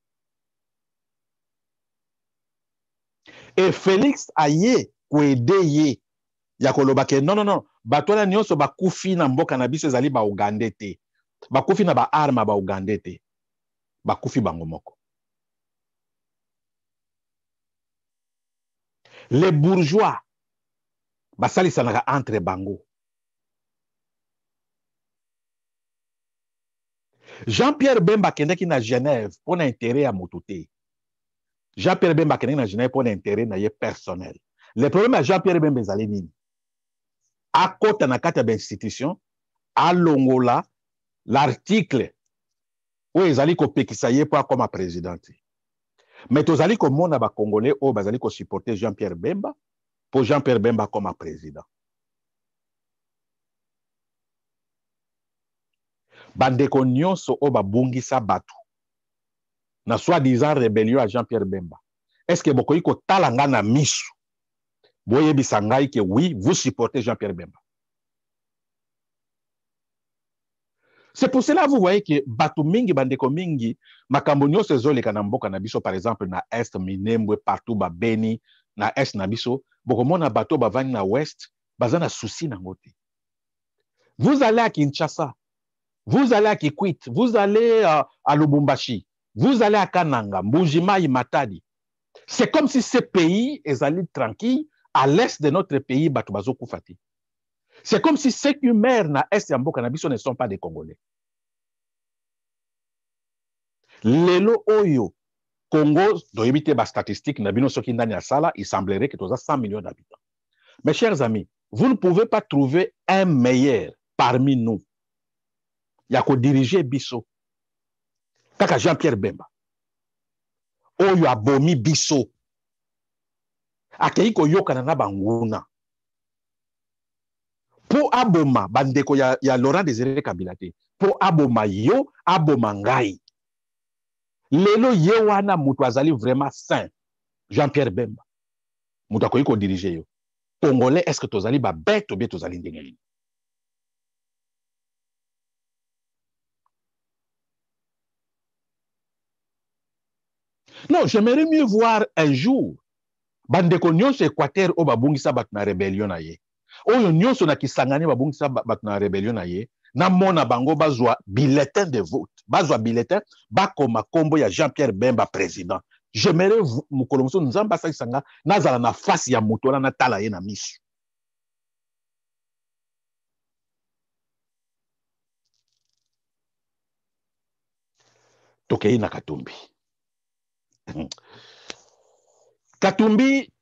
Et Félix aye kwede ye ya koloba ke non. Batona nyonso bakufi na mboka na biso ezali ba Uganda te. Bakufi na ba arma ba Uganda te. Bakufi bango moko. Les bourgeois basalisanaka entre bango. Jean-Pierre Bemba kendeki na Genève pour l'intérêt à mototé. Jean-Pierre Bemba kendeki na Genève pour l'intérêt na ye personnel. Le problème à Jean-Pierre Bemba ezali nini? A kota na kata d'institution, a longola l'article où ezali ko pekisa ye pour comme président. Mais tozali ko mona ba Congolais o bazali ko supporter Jean-Pierre Bemba pour Jean-Pierre Bemba comme président. Bandeko nyonso o babungisa batu na soi-disant rébellion à Jean-Pierre Bemba. Est-ce que bokoyi ko talanga na misu? Boye bisangai que oui, vous supportez Jean-Pierre Bemba. C'est pour cela vous voyez que batu mingi bandeko mingi makambo nyonso ezoleka na mboka na biso par exemple na Est Minembwe partout ba Beni na Est na biso bokomona bato bavani na Ouest bazana souci na ngote. Vous allez à Kinshasa, vous allez à Kikwit, vous allez à Lubumbashi, vous allez à Kananga, Mbujimai, Matadi. C'est comme si ces pays ezali tranquille à l'est de notre pays bato bazo kufati. C'est comme si ceux qui meurent na Est ya mboka na biso ne sont pas des Congolais. Lelo oyo Congo doyebite ba statistique na bino soki ndani ya sala, il semblerait que toza 100 millions d'habitants. Mes chers amis, vous ne pouvez pas trouver un meilleur parmi nous. Yako diriger biso. Kaka Jean-Pierre Bemba. Oyo abomi biso. Akei ko yokana na banguna. Po aboma bandeko ya Laurent Désiré Kabila te. Po aboma yo, aboma ngai. Lelo ye wana mutu azali vraiment saint. Jean-Pierre Bemba. Mutu akoyi ko diriger yo. Congolais, est-ce que tozali ba bête ou bien tozali ndenge? Non, j'aimerais mieux voir un jour bandeko nyonso Équateur o babungisa bat na rébellion na ye. Oyo nyonso na Kisangani babungisa bat na rébellion na ye. Na mona bango bazwa bulletin de vote. Bazwa bulletin bakoma kombo ya Jean-Pierre Bemba président. J'aimerais mukolomoso nzamba sa isanga nazala na face ya moto na tala ye na misu. Tokei na Katumbi. Katumbi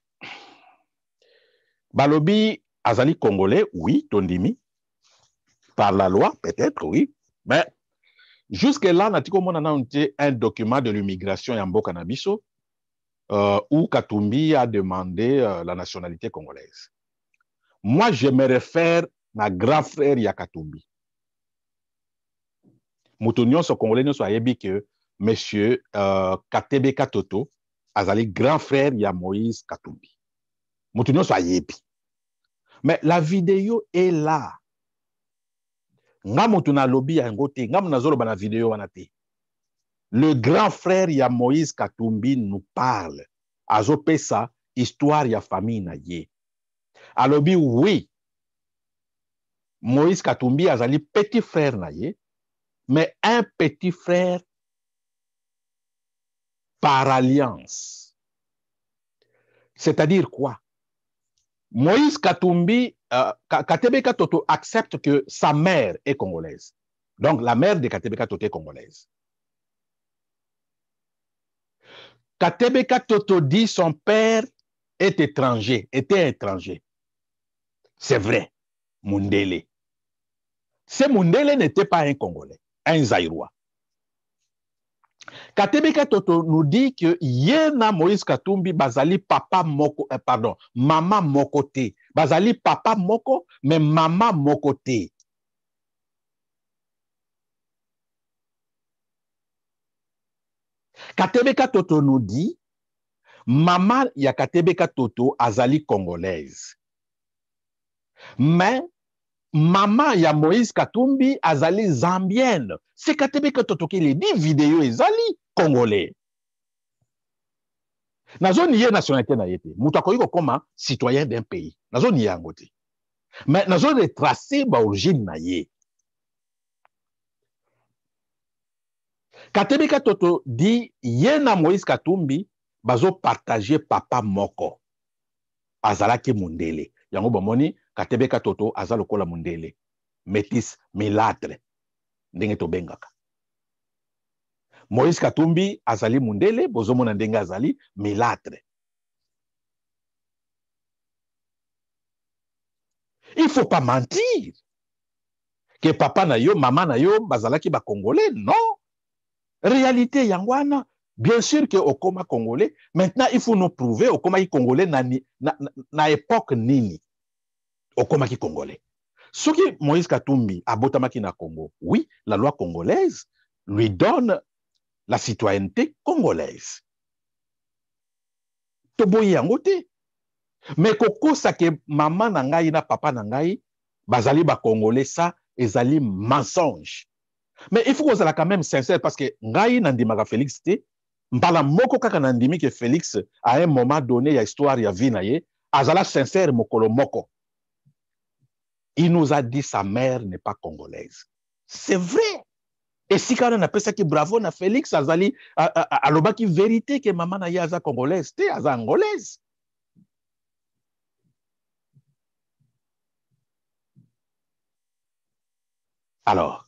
balobi azali congolais, oui, tondimi. Par la loi, peut-être, oui. Mais jusque-là, natiko mona na un document de l'immigration Yambo Canabiso où Katumbi a demandé la nationalité congolaise. Moi, je me réfère à grand frère ya Katumbi. Moutounion so congolais ne soit yebi que monsieur Katebe Katoto azali grand frère ya Moïse Katumbi. Moutounion soit yebi. Mais la vidéo est là. Ngamu tuna lobby ya ngote, ngamu nazolo bana vidéo wanate. Le grand frère ya Moïse Katumbi nous parle. Azopesa histoire ya famille na ye. Alobi oui. Moïse Katumbi azali petit frère na ye, mais un petit frère par alliance. C'est-à-dire quoi? Moïse Katumbi, Katebe Katoto accepte que sa mère est congolaise. Donc la mère de Katebe Katoto est congolaise. Katebe Katoto dit son père est étranger, était étranger. C'est vrai, Mundele. Ce Mundele n'était pas un Congolais, un Zaïrois. Katebe Katoto nous dit que Yena Moïse Katumbi bazali papa moko, pardon, maman mokote. Bazali papa moko, mais maman mokote. Katebeka Toto nous dit, maman ya Katebeka Toto azali congolaise. Mais maman ya Moïse Katumbi azali zambienne. C'est Katebeka Toto qui les dit, vidéo ezali congolais. Nazo niye nationalité na yete. Mutakoyi koma citoyen d'un pays. Nazo niye angote. Mais nazo retracer ba origine na ye. Katebeka Toto dit yena Moïse Katumbi bazo partager papa moko. Azalaki mundele. Yango bomoni Katebeka Toto azalo kola mundele. Métis, milâtre. Ndenge to bengaka. Moïse Katumbi azali mundele, bozomona ndenge azali milâtre. Il faut pas mentir. Que papa na yo, maman na yo, bazalaki ba congolais, non. Réalité yangwana, bien sûr que okoma congolais, maintenant il faut nous prouver okoma ki congolais na époque nini. Okoma ki congolais. Ce qui Moïse Katumbi abotamaki na Congo, oui, la loi congolaise lui donne la citoyenneté congolaise. Toboyi yango te. Mais koko sa ke maman na ngai na papa na ngai bazali ba congolais, ça ezali mensonge. Mais il faut qu'on soit quand même sincère parce que ngai nandimaka Félix te, mbala moko kaka nandimi que Félix à un moment donné ya histoire ya vie na ye, azala sincère mokolo moko. Il nous a dit sa mère n'est pas congolaise. C'est vrai. Et si quand on appelle ça que bravo na Félix azali alobaki vérité que maman na ye aza congolaise te, aza angolaise. Alors,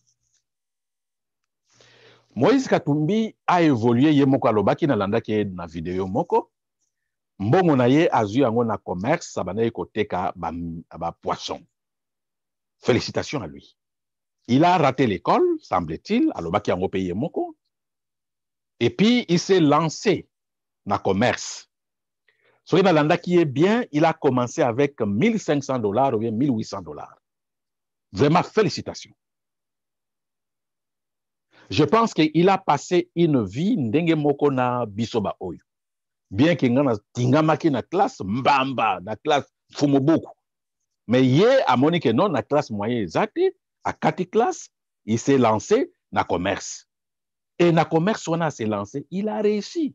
Moïse Katumbi a évolué ye moko alobaki na landaki na vidéo moko. Mbongo na ye azui yango na commerce, sabanaye koteka ba poisson. Félicitations à lui. Il a raté l'école, semble-t-il, alobaki yango pays moko. Et puis il s'est lancé na commerce. So na landaki est bien, il a commencé avec $1,500 ou bien $1,800. Vraiment félicitations. Je pense qu'il a passé une vie ndenge moko na bisoba oyo. Bien que ngana tingamaki na classe mbamba, na classe fumoboku. Mais ye a moni que non na classe moyenne ezate, à 4 classes, il s'est lancé na commerce. Et na commerce on a s'est lancé, il a réussi.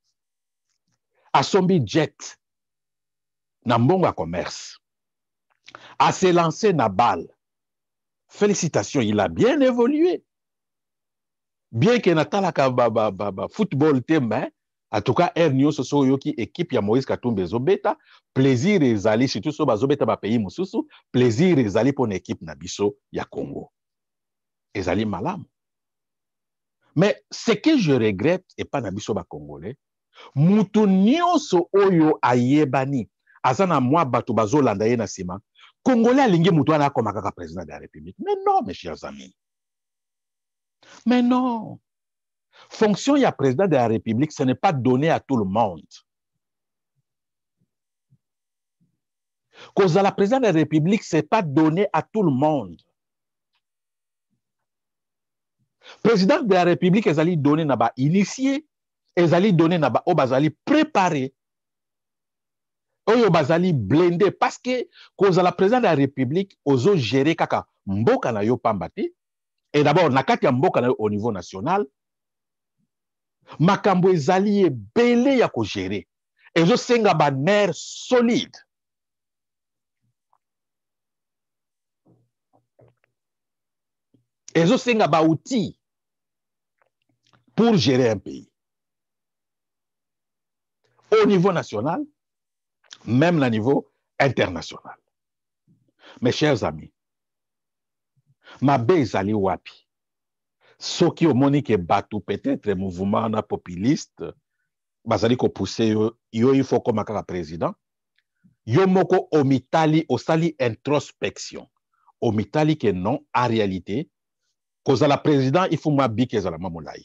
A sombi jet na mbongo commerce. A s'est lancé na balle. Félicitations, il a bien évolué. Bien que natalaka football tembe, en tout cas Ernio soso yoki équipe ya Moïse Katumbi zobeta, plaisir ezali surtout so bazobeta ba pays mususu, plaisir ezali pour une équipe na biso ya Congo. Ezali malamu. Mais ce que je regrette et pas na biso ba congolais, mutu nyonso oyo ayebani azana mwa bato bazolanda ye na sima, congolais alingi mutu ana koma kaka président de la République. Mais non mes chers amis. Mais non. Fonction ya président de la République, ce n'est pas donné à tout le monde. Cause à la président de la République, ce n'est pas donné à tout le monde. Président de la République, ils allaient donner naba initié, ils allaient donner naba obazali préparé, obazali blindé, parce que cause à la président de la République, ozo gérer kaka mboka na yo pambati, et d'abord nakati ya mboka na yo au niveau national. Makambo ezali ebele ya ko gérer. Ezo senga ba nerf solide. Ezo senga ba outil pour gérer un pays. Au niveau national, même au niveau international. Mes chers amis, mabe ezali wapi? Soki omoni ke batu peut-être mouvement na populiste bazali ko pousser yo il faut comme kaka président yo moko omitali osali introspection omitali que non en réalité cause la président il faut ma bik ezala mamulai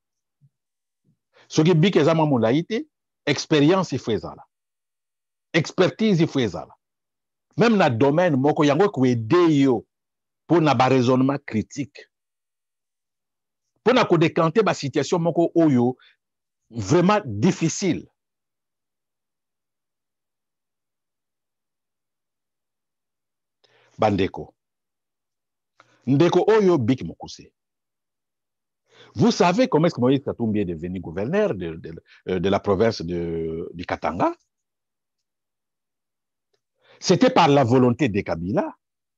soki bik ezala mamulai te expérience il faut ezala expertise il faut ezala même na domaine moko yango ko aider yo pour na ba raisonnement critique. Pour na ko décanter ba situation moko oyo vraiment difficile. Bandeko. Ndeko Oyo Bik Mokuse. Vous savez comment est-ce que Moïse Katumbi est devenu gouverneur de la province du Katanga? C'était par la volonté de Kabila.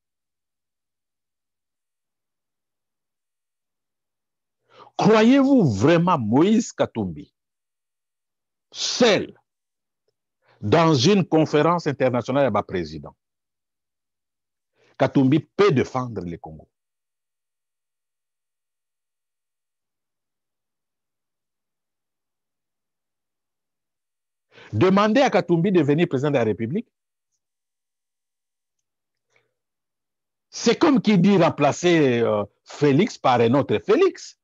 Croyez-vous vraiment Moïse Katumbi, seul, dans une conférence internationale avec le président, Katumbi peut défendre le Congo? Demandez à Katumbi de devenir président de la République. C'est comme qui dit remplacer Félix par un autre Félix.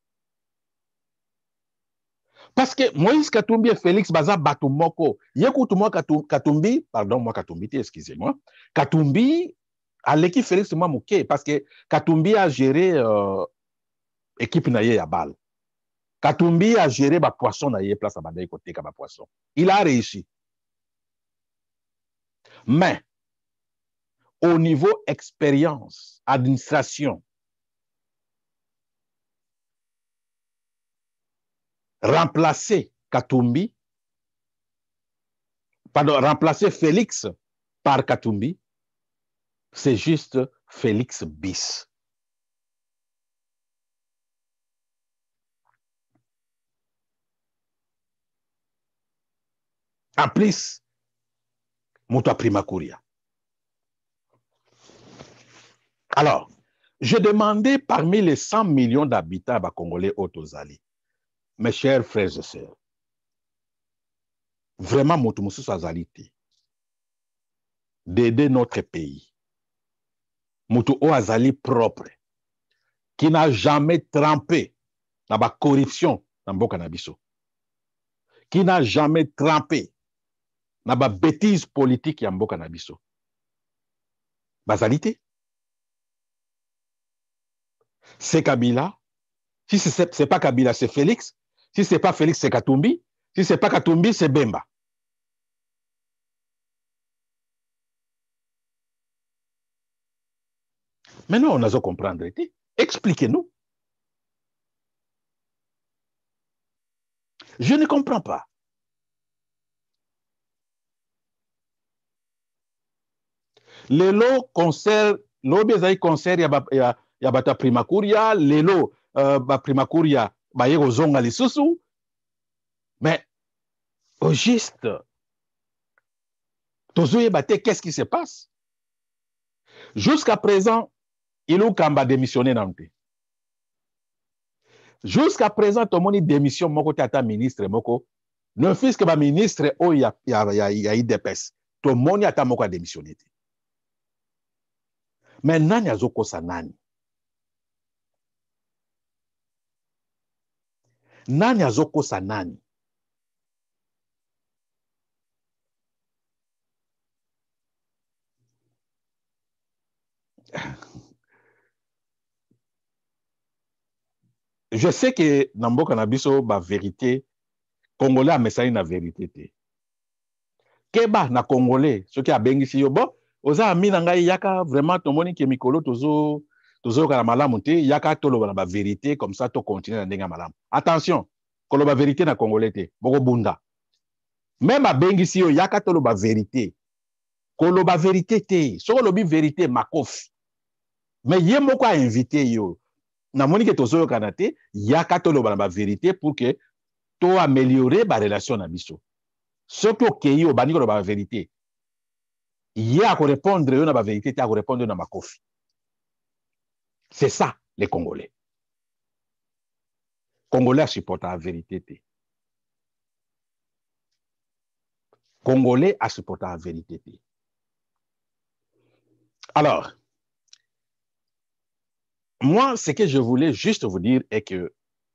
Parce que Moïse Katumbi et Félix Baza Batumoko, Katumbi, pardon, Katumbi, excusez-moi, Katumbi, à l'équipe Félix Mouké, parce que Katumbi a géré équipe naïe à balle. Katumbi a géré ma poisson naïe place à Badaï côté comme poisson. Il a réussi. Mais, au niveau expérience, administration, remplacer Katumbi, pardon, remplacer Félix par Katumbi, c'est juste Félix bis. En plus, Mouta Primakuria. Alors, je demandais parmi les 100 millions d'habitants congolais Otozali, mes chers frères et sœurs, vraiment, Moutoumousou Azalité, d'aider notre pays. Moutou Azali propre, qui n'a jamais trempé dans la corruption dans le Canabiso, qui n'a jamais trempé dans la bêtise politique dans le Canabiso. Bazalité. C'est Kabila. Si ce n'est pas Kabila, c'est Félix. Si ce n'est pas Félix, c'est Katumbi. Si ce n'est pas Katumbi, c'est Bemba. Maintenant, on a besoin de comprendre. Expliquez-nous. Je ne comprends pas. Lelo concert, l'obézaï concert, il y a bata primakuria, lelo, primakuria, ba yego zonga lisusu. Mais, au juste, qu'est-ce qui se passe? Jusqu'à présent, Ilou Kamba démissionné dans le Jusqu'à présent, tout le monde démission, moko tata ministre, moko. Ne fils que ma ministre, oh, il y a IDPS. Tout le monde a moko démissionné. Mais nani azoko sa nani? Nani azoko sa nani? Je sais que Nambo Kanabiso, la vérité, Congolais a messagé la vérité. Keba na Congolais, ce qui a bengi si yo bon, oza amina ngai yaka vraiment to moni ke mikolo tozo kana malamu te, yaka tolo na ba vérité comme ça to continuer na ndenga malamu. Attention, kolo ba vérité na Congolais te, boko bunda. Même a bengi si yo yaka tolo ba vérité. Kolo ba vérité te, so lo bi vérité makofi. Mais yé moko a invité yo. Na moni ke tozo kana te, yaka tolo na ba vérité pour que to améliorer ba relation na biso. Ce que au bani ko ba vérité. Il y a à répondre à la vérité, à répondre à ma kofi. C'est ça, les Congolais. Congolais supportent la vérité. Congolais supportent la vérité. Alors, moi, ce que je voulais juste vous dire est que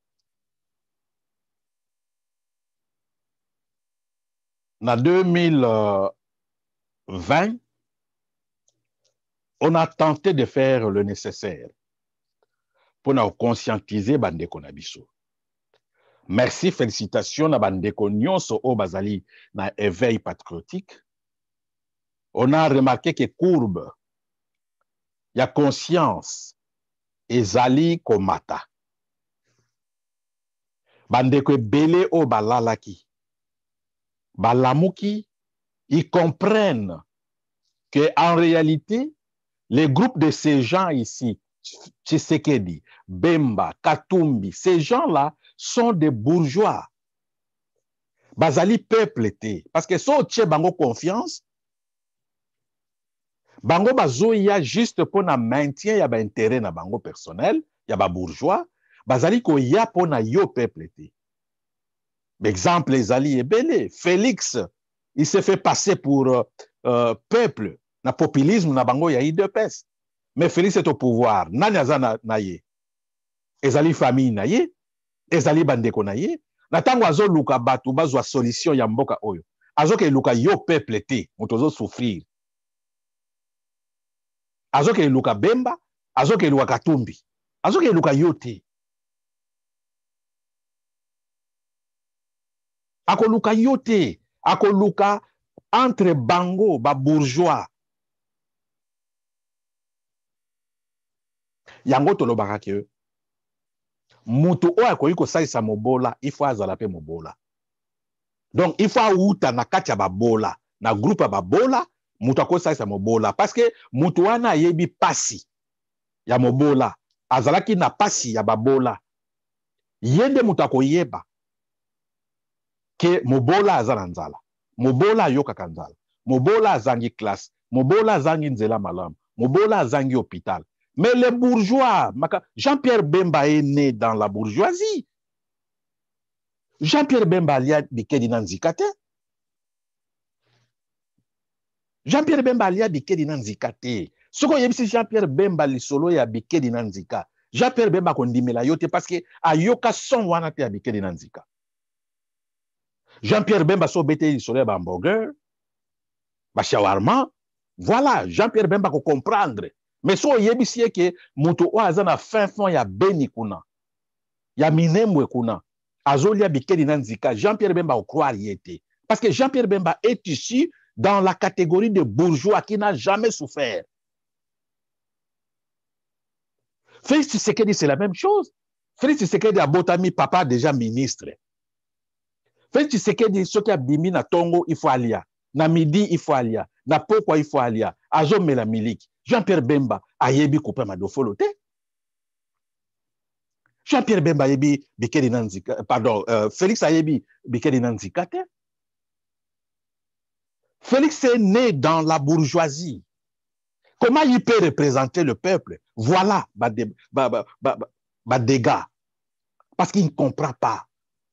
en 2020, on a tenté de faire le nécessaire pour nous conscientiser Bandeko Nabiso. Merci, félicitations na bandeko nyonso o bazali na éveil patriotique. On a remarqué que courbe ya conscience ezali komata. Bandeko ebele o balalaki. Balamuki, ils comprennent que en réalité, les groupes de ces gens ici, Tshisekedi, Bemba, Katumbi, ces gens-là sont des bourgeois. Bazali peuple té. Parce que so tche bango confiance, bango bazo ya juste pour na maintien ya ba intérêt na bango personnel, ya ba bourgeois, bazali ko ya pour na yo peuple té. Exemple ezali ebele, Félix, il s'est fait passer pour peuple, na populisme na bango ya IDPS. Mais Félix est au pouvoir. Nani aza na ye? Ezali famille na ye, ezali bandeko na ye. Na tango azo luka batu bazwa solution ya mboka oyo. Azo ke luka yo peuple te, moto zo souffrir. Azo ke luka Bemba, azo ke luka Katumbi. Azo ke luka yo te. Ako luka yo te, ako luka entre bango ba bourgeois. Yango tolobaka ke mutu oyo akoki kosalisa mobola, il faut azala pe mobola. Donc, il faut auta na kati ya babola, na groupe ya babola, mutu akosalisa mobola. Parce que mutu wana ayebi pasi ya mobola, azalaki na pasi ya babola. Yende mutu akoyeba ke mobola aza na nzala. Mobola ayokaka nzala. Mobola azangi classe. Mobola azangi nzela malamu. Mobola azangi hôpital. Mais les bourgeois, Jean-Pierre Bemba est né dans la bourgeoisie. Jean-Pierre Bemba alia bikedi na nzika te. Jean-Pierre Bemba alia bikedi na nzika te. Soko yebisi Jean-Pierre Bemba lisolo ya bikedi na nzika. Jean-Pierre Bemba kondimela yo te parce que ayoka son wana te ya bikedi na nzika. Jean-Pierre Bemba so bete lisolo ya hamburger, ba shawarma. Voilà, Jean-Pierre Bemba ko comprendre. Mais so yebisi ke mutu o azana fin fond ya Beni kuna. Ya Minembwe kuna. Azolia bikedi na nzika. Jean-Pierre Bemba o croire yete. Parce que Jean-Pierre Bemba est issu dans la catégorie de bourgeois qui n'a jamais souffert. Félix Tshisekedi, c'est la même chose. Félix Tshisekedi a botami papa déjà ministre. Félix Tshisekedi, ce qui a bimi na Tongo, il faut aller. Na Midi, il faut aller. Na Pokwa, il faut aller. Azo Mela Milik. Jean-Pierre Bemba, ayebi coupe madofolo te. Jean-Pierre Bemba ayebi bikedi nanzika. Pardon, Félix ayebi bikedi nanzika te. Félix est né dans la bourgeoisie. Comment il peut représenter le peuple? Voilà, dégâts. Parce qu'il ne comprend pas.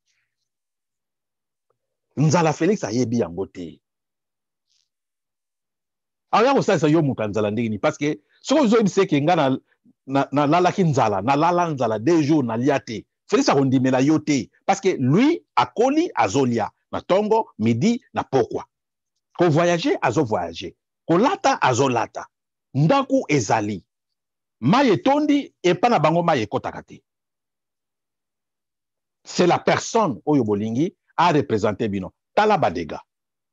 Nzala Félix ayebi yango te. Aya kosalisa yo mutu nzala ndenge parce que soko ozoyebisa ke nga na lalaki nzala, na lala nzala 2 jours na lia te. Félix akondimela yo te parce que lui akoli azolia na Tongo, Midi na Pokwa. Ko voyager azo voyager. Ko lata azo lata. Ndaku ezali. Maye tondi epa na bango maye kotaka te. C'est la personne oyo bolingi a représenté bino. Tala badega.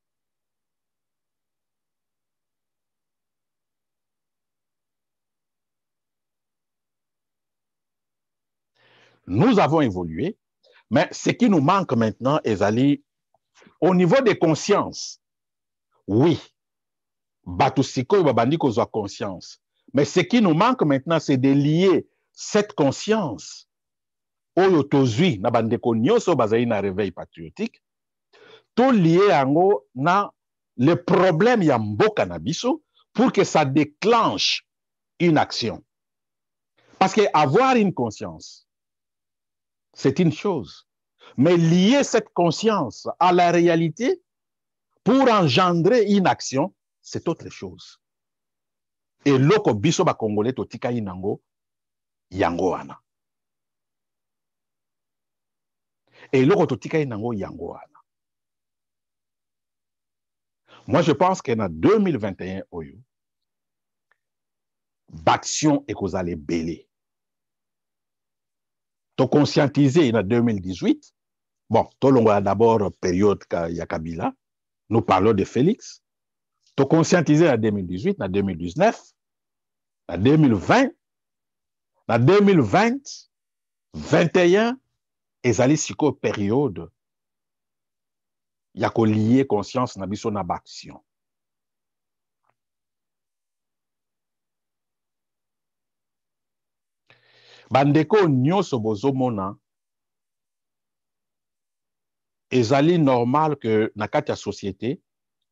Nous avons évolué, mais ce qui nous manque maintenant, Ezali, au niveau des consciences, oui, Batusiko babandi kozwa conscience. Mais ce qui nous manque maintenant, c'est de lier cette conscience oyo tozui na bandeko nyonso bazali na réveil patriotique, to lier yango na le problème ya mboka na biso pour que ça déclenche une action. Parce que avoir une conscience, c'est une chose. Mais lier cette conscience à la réalité pour engendrer une action, c'est autre chose. Et loko biso ba Congolais totika inango yango wana. Et loko totika inango yango wana. Moi, je pense qu'en 2021, oyo, d'action et causale belé. To conscientiser en 2018, Bon, tolongola d'abord période ya Kabila. Nous parlons de Félix. To conscientiser en 2018, en 2019, en 2020, en 2020, 21, ezali siko période ya ko lier conscience na biso na action. Bandeko nyonso bozomona ezali normal que na kati ya société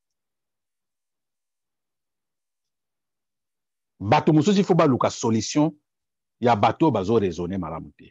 bato mosusu faut baluka solution ya bato bazo raisonner malamu te.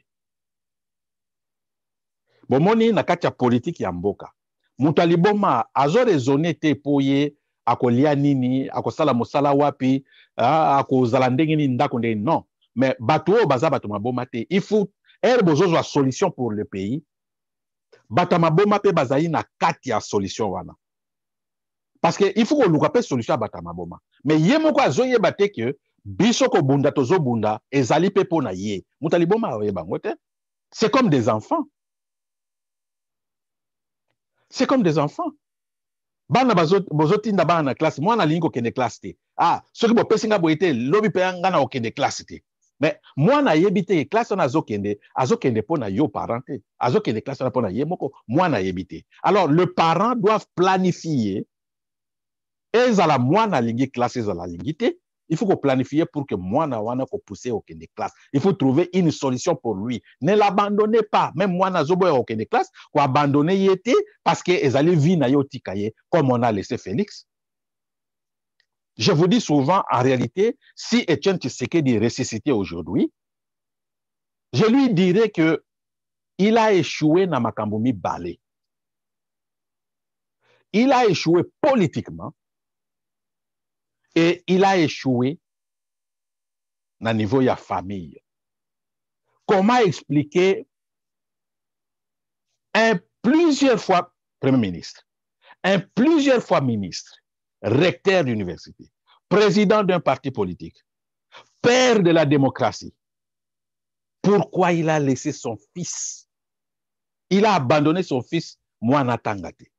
Bomoni na kati ya politique ya mboka mutu aliboma azo raisonner te po ye akolia nini akosala mosala wapi akozala ndenge nini ndako ndenge non, mais bato oyo baza bato maboma te, il faut bozozwa solution pour le pays. Bato maboma pe bazali na kati ya solution wana, parce que il faut koluka pe solution ya bato maboma, mais ye moko azoyeba te ke biso kobunda tozobunda ezali pe po na ye mutu aliboma azoyeba ngo te. C'est comme des enfants. C'est comme des enfants. Bana bozotinda bana na classe, mwana alingi kokende classe te. Soki bopesi nga boye te lobi mpe nga na okende classe te. Mais mwana ayebi te classe wana azokende po na yo parent te. Azokende classe wana po na ye moko, mwana ayebi te. Alors le parent doit planifier ezala mwana alingi classe ezala alingi te. Il faut qu'on planifie pour que mwana wana ko pousser au kende classe. Il faut trouver une solution pour lui. Ne l'abandonnez pas. Même mwana zoboya au kende classe, ko abandonner yete parce que ezali vi na yo tikaye comme on a laissé Félix. Je vous dis souvent, en réalité, si Etienne Tshisekedi ressuscité aujourd'hui, je lui dirais que il a échoué na makambo mibale. Il a échoué politiquement et il a échoué na niveau ya famille. Comment expliquer un plusieurs fois Premier ministre, un plusieurs fois ministre, recteur d'université, président d'un parti politique, père de la démocratie, pourquoi il a laissé son fils? Il a abandonné son fils, Mwana Tangate.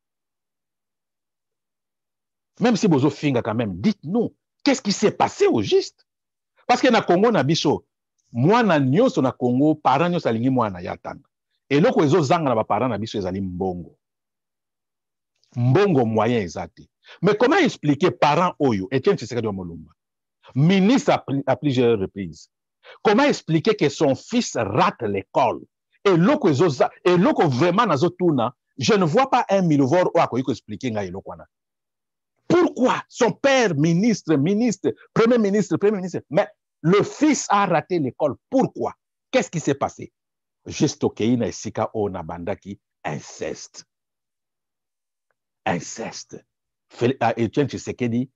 Même si Bozo Finga quand même, dites-nous, qu'est-ce qui s'est passé au juste? Parce que na Congo na biso, mwana nyonso na Congo, parents nyonso alingi mwana ya tanga. Et loko ezo zanga na ba parents na biso ezali mbongo. Mbongo moyen ezate. Mais comment expliquer parents oyo, Etienne Tshisekedi wa Mulumba, ministre à plusieurs reprises, comment expliquer que son fils rate l'école? Et loko vraiment nazo tuna, je ne vois pas un milivore ou akoyiko expliquer nga eloko wana. Pourquoi son père, ministre, premier ministre, mais le fils a raté l'école? Pourquoi? Qu'est-ce qui s'est passé? Juste au Kenya et Sika o Nabandaki, inceste. Inceste. Etienne Tshisekedi,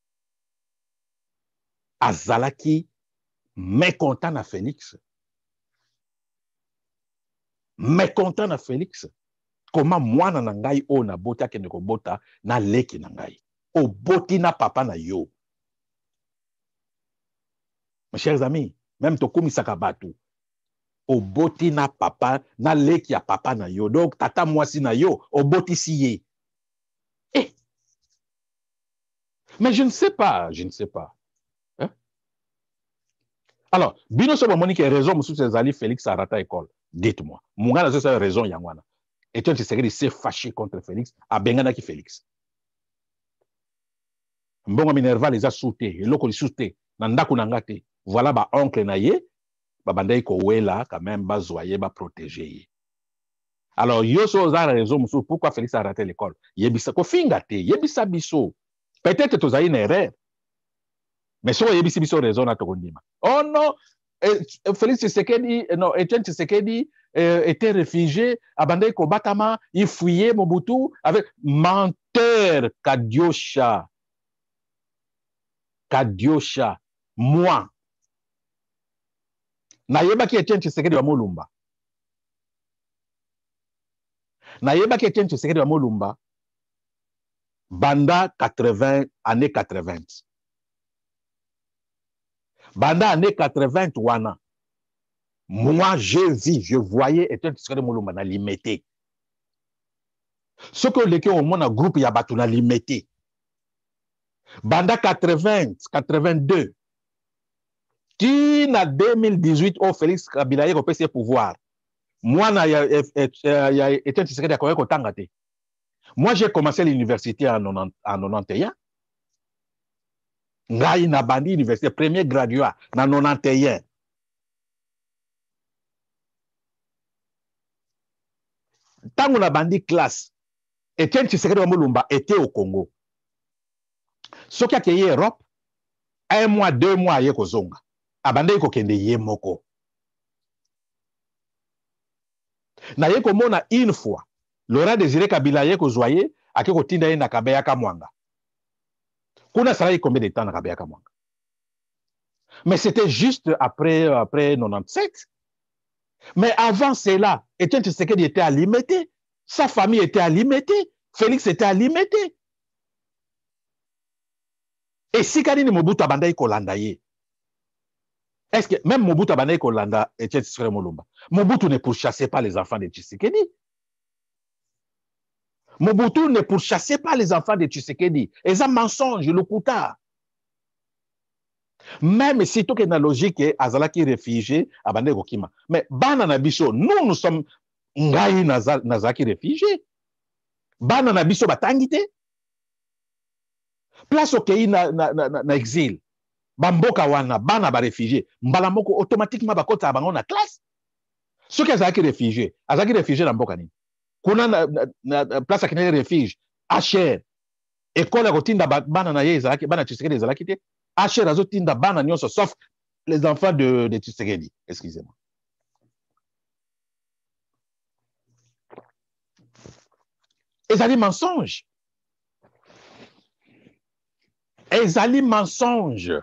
azalaki, mécontent na Félix. Mécontent na Félix. Comment moi na ngai o na bota kende ko bota na leki na ngai. O boti na papa na yo. Mes chers amis, même to komisaka batu. O boti na papa, na leki ya papa na yo. Donc tata mwasi na yo, o boti si ye. Eh. Mais je ne sais pas. Hein? Alors, bino so monique raison musu sezali Félix a raté école. Dites-moi. Mungana c'est raison yangwana. Et tu sais s'est fâché contre Félix, a bengana ki Félix. Mbongo Minerva les a sauté, et loko li sauté, nandaku nangate. Voilà ba oncle na ye, ba bandai ko wela quand même ba zoyer ba protéger. Alors yo so za raison musu pourquoi Félix a raté l'école. Yebisa ko finga te, yebisa biso. Peut-être to za une erreur. Mais so yebisi biso raison na to kondima. Oh non, Félix Tshisekedi, non, Etienne Tshisekedi était réfugié, abandonné au Batama, il fuyait Mobutu avec menteur, Kadiosha. Kadiosha, moi. Nayeba ki Etienne Tshisekedi wa Mulumba. Nayeba ki Etienne Tshisekedi wa Mulumba. Banda 80, années 80. Banda années 80, wana. Moi, je voyais Etienne Tshisekedi Mulumba na limité. Ce que les gens ont un groupe, il y a battu limité. Banda 80, 82, qui na 2018 au Félix Kabila est repris ses pouvoirs. Moi, il y a été un secret d'accord avec Tangate. Moi, j'ai commencé l'université en 91. Ngai na bandi université, premier graduat, en 91. Tant on a bandi classe, Etienne Tshisekedi wa Mulumba était au Congo. Ce qui a été Europe, 1 mois, 2 mois, il y a Kozonga. Abandé ko kende ye moko. Na ye komona une fois, Laurent Désiré Kabila ye kozwaye, ake kotinda ye na Kabeyaka Mwanga. Kuna sala combien de temps na Kabeyaka Mwanga? Mais c'était juste après 97. Mais avant cela, Etienne Tshisekedi était à Limete. Sa famille était à Limete. Félix était à Limete. Et si Kadini Mobutu Abandai Kolanda ye, est-ce que même Mobutu Abandai Kolanda Etienne Tshisekedi Molumba, Mobutu ne pourchassait pas les enfants de Tshisekedi. Mobutu ne pourchassait pas les enfants de Tshisekedi. Et ça mensonge, le kouta. Même si tout est dans la logique, Azalaki réfugié, Abandai Gokima. Mais Bana Nabiso, nous sommes Ngai Nazaki réfugié. Bana Nabiso Batangite. Place au pays na exil. Bamboka wana, bana ba réfugié. Mbalamoko automatiquement bakota bango na classe. Ceux qui Azalaki réfugié na mboka ni. Kuna na place akine refuge, HR. École rotinda bana na ye Azalaki, bana Tshisekedi Azalaki te. HR azotinda bana nyonso sauf les enfants de Tshisekedi. Excusez-moi. Ezali mensonge. Ezali mensonge.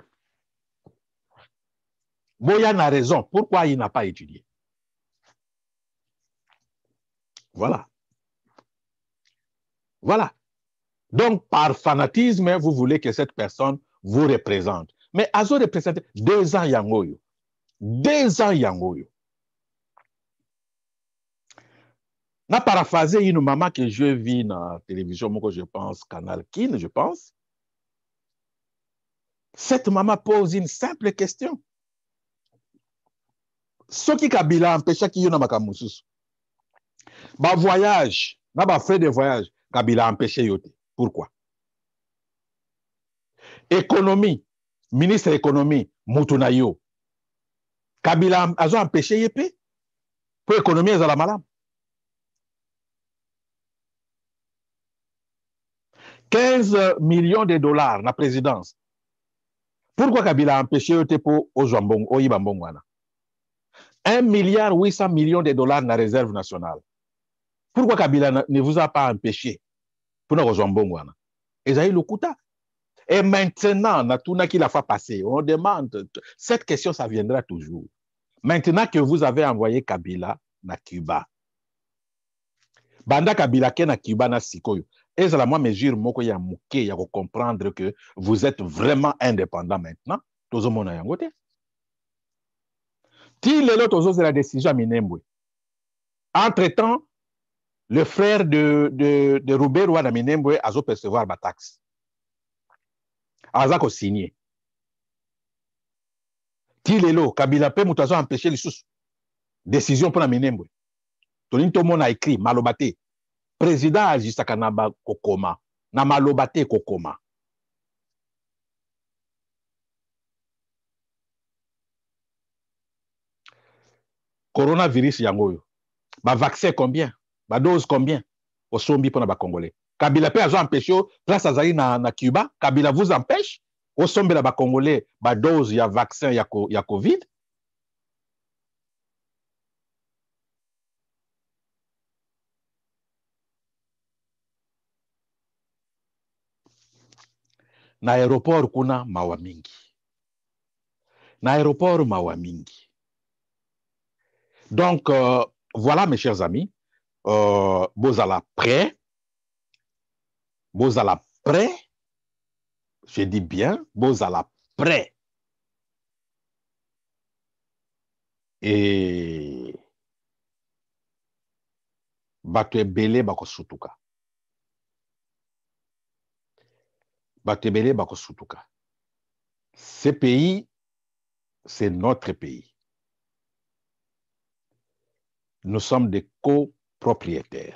Boyan a raison. Pourquoi il n'a pas étudié? Voilà. Voilà. Donc, par fanatisme, vous voulez que cette personne vous représente. Mais Azo représente 2 ans Yangoyo. 2 ans Yangoyo. Na paraphrasé une maman que je vis dans la télévision, moi, je pense, Canal Kin, je pense. Cette maman pose une simple question. Ce qui Kabila empêche qui y a makamususu. Ba voyage, na ba frais de voyage, Kabila empêché yote. Pourquoi? Économie, ministre de l'économie, Mutunayo. Kabila a empêché yépé pour l'économie ezala malamu. 15 millions de dollars na présidence. Pourquoi Kabila a empêché yote pour Ozwambong, Oyibambongwana? 1 milliard 800 millions de dollars na réserve nationale. Pourquoi Kabila ne vous a pas empêché pour Ozwambongwana? Ezaï Lokuta. Et maintenant, Natuna qui l'a fait passer, on demande, cette question, ça viendra toujours. Maintenant que vous avez envoyé Kabila na Cuba, Banda Kabila ke na Cuba na Sikoyo, et c'est la moi mesure moko ya mouké ya comprendre que vous êtes vraiment indépendant maintenant. Tozo mona yangote. Ti lelo tozo c'est la décision à Minembwe. Entre-temps, le frère de Robert Rwanda Minembwe a percevoir la taxe. Azako signé. Ti lelo Kabila pe mutazo empêcher les sous. Décision pour la Minembwe. Toninto mona écrit malobate. Président ajisaka na ba kokoma. Na malobate kokoma. Coronavirus yangoyo. Ba vaccin combien? Ba dose combien? Osombi pour na ba Congolais. Kabila pe azo empêché place azali na Cuba. Kabila vous empêche. Osombi na ba Congolais ba dose ya vaccin ya Covid. Na aéroport kuna mawa mingi. Na aéroport mawa mingi. Donc, voilà mes chers amis. Bozala prêt. Bozala prêt. Je dis bien, Bozala prêt. Et bato ebele bako sutuka. batebele bakosutuka. Ces pays, c'est notre pays. Nous sommes des copropriétaires.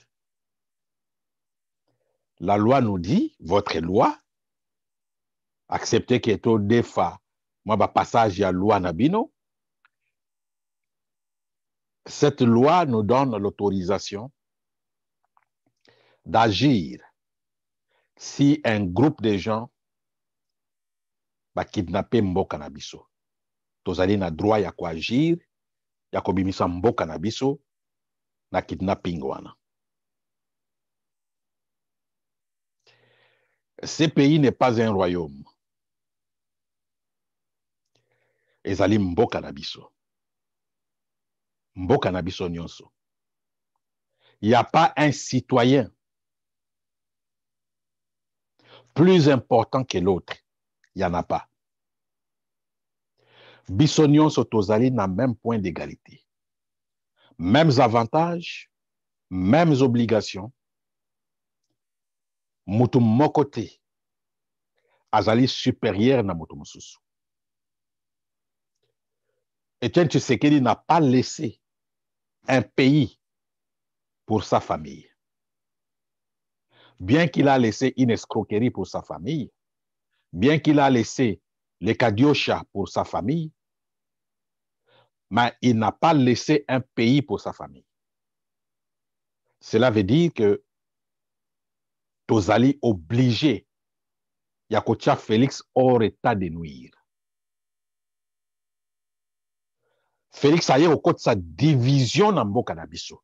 La loi nous dit, votre loi, acceptez qu'il y ait des fois, moi, passage à la loi Nabino, cette loi nous donne l'autorisation d'agir si un groupe de gens va kidnapper mboka na biso. Tozali na droit ya koagir, ya kobimisa mboka na biso na kidnapping wana. Ce pays n'est pas un royaume. Ezali mboka na biso. Mboka na biso nyonso. Il n'y a pas un citoyen plus important que l'autre. Il n'y en a pas. Biso nyonso tozali na même point d'égalité. Mêmes avantages, mêmes obligations. Mutu moko te azali supérieur na mutu mosusu. Etienne Tshisekedi n'a pas laissé un pays pour sa famille. Bien qu'il a laissé une escroquerie pour sa famille, bien qu'il a laissé les Kadiocha pour sa famille, mais il n'a pas laissé un pays pour sa famille. Cela veut dire que tozali obligé ya kotia Félix hors état de nuire. Félix a eu au côté de sa division dans mboka na biso.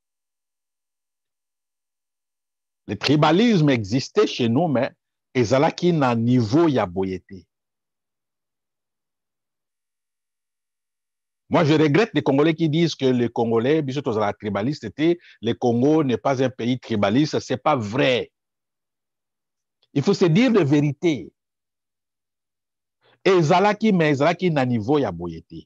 Le tribalisme existait chez nous, mais ezalaki na niveau ya boyete. Moi, je regrette les Congolais qui disent que les Congolais, biso tozala tribaliste, le Congo n'est pas un pays tribaliste. C'est pas vrai. Il faut se dire la vérité. Ezalaki, mais ezalaki na niveau ya boyete.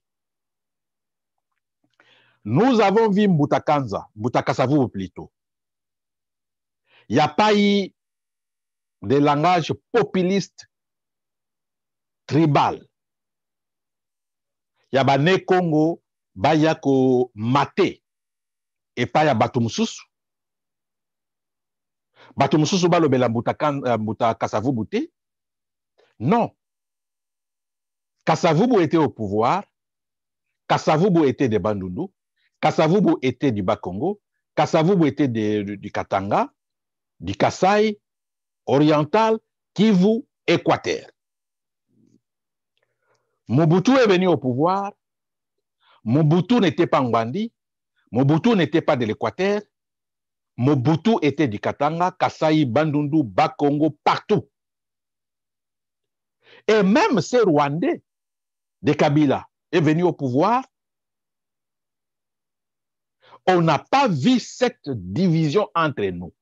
Nous avons vu Mbutakanza, Mbutakasavu plutôt. Il n'y a pas eu de langage populiste tribal. Il y a bane Congo, baya ko mate, et pas ya batu mususu. Batu mususu balobela Mbutakasavu bute. Non. Kasavubu était au pouvoir. Kasavubu était de Bandundu. Kasavubu était du Bas-Congo. Kasavubu était du Katanga, du Kasaï, Oriental, Kivu, Équateur. Mobutu est venu au pouvoir. Mobutu n'était pas Ngwandi. Mobutu n'était pas de l'Équateur. Mobutu était du Katanga, Kasaï, Bandundu, Bas-Congo, partout. Et même ces Rwandais de Kabila est venu au pouvoir. On n'a pas vu cette division entre nous.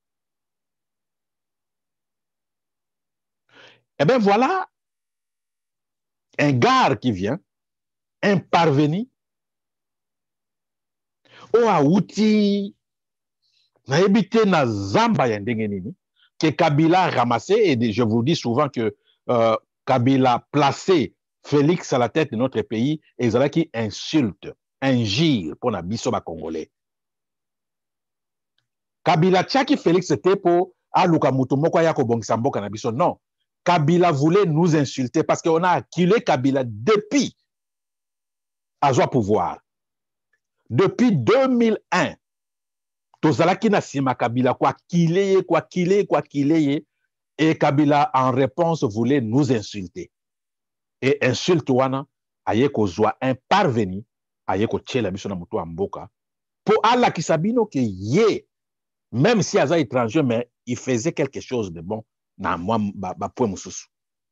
Eh bien voilà un gars qui vient, un parvenu, au Aouti, n'a habité na Zamba Yandengenini, que Kabila a ramassé, et je vous dis souvent que Kabila a placé Félix à la tête de notre pays, et ils qui insulte, injure pour la bisoba congolais. Kabila tchaki Félix c'était pour Aluka Mutomoko Yako Bongsambo Kanabiso. Non. Kabila voulait nous insulter parce qu'on a acculé Kabila depuis à son pouvoir. Depuis 2001, Tozalaki na sima Kabila quoi qu'il ait, et Kabila en réponse voulait nous insulter. Et insulte wana aye ko zwa un parvenu aye ko tchela biso na mutu amboka pour alla kisabino que yé même si aza étranger mais il faisait quelque chose de bon na moi ba point mususu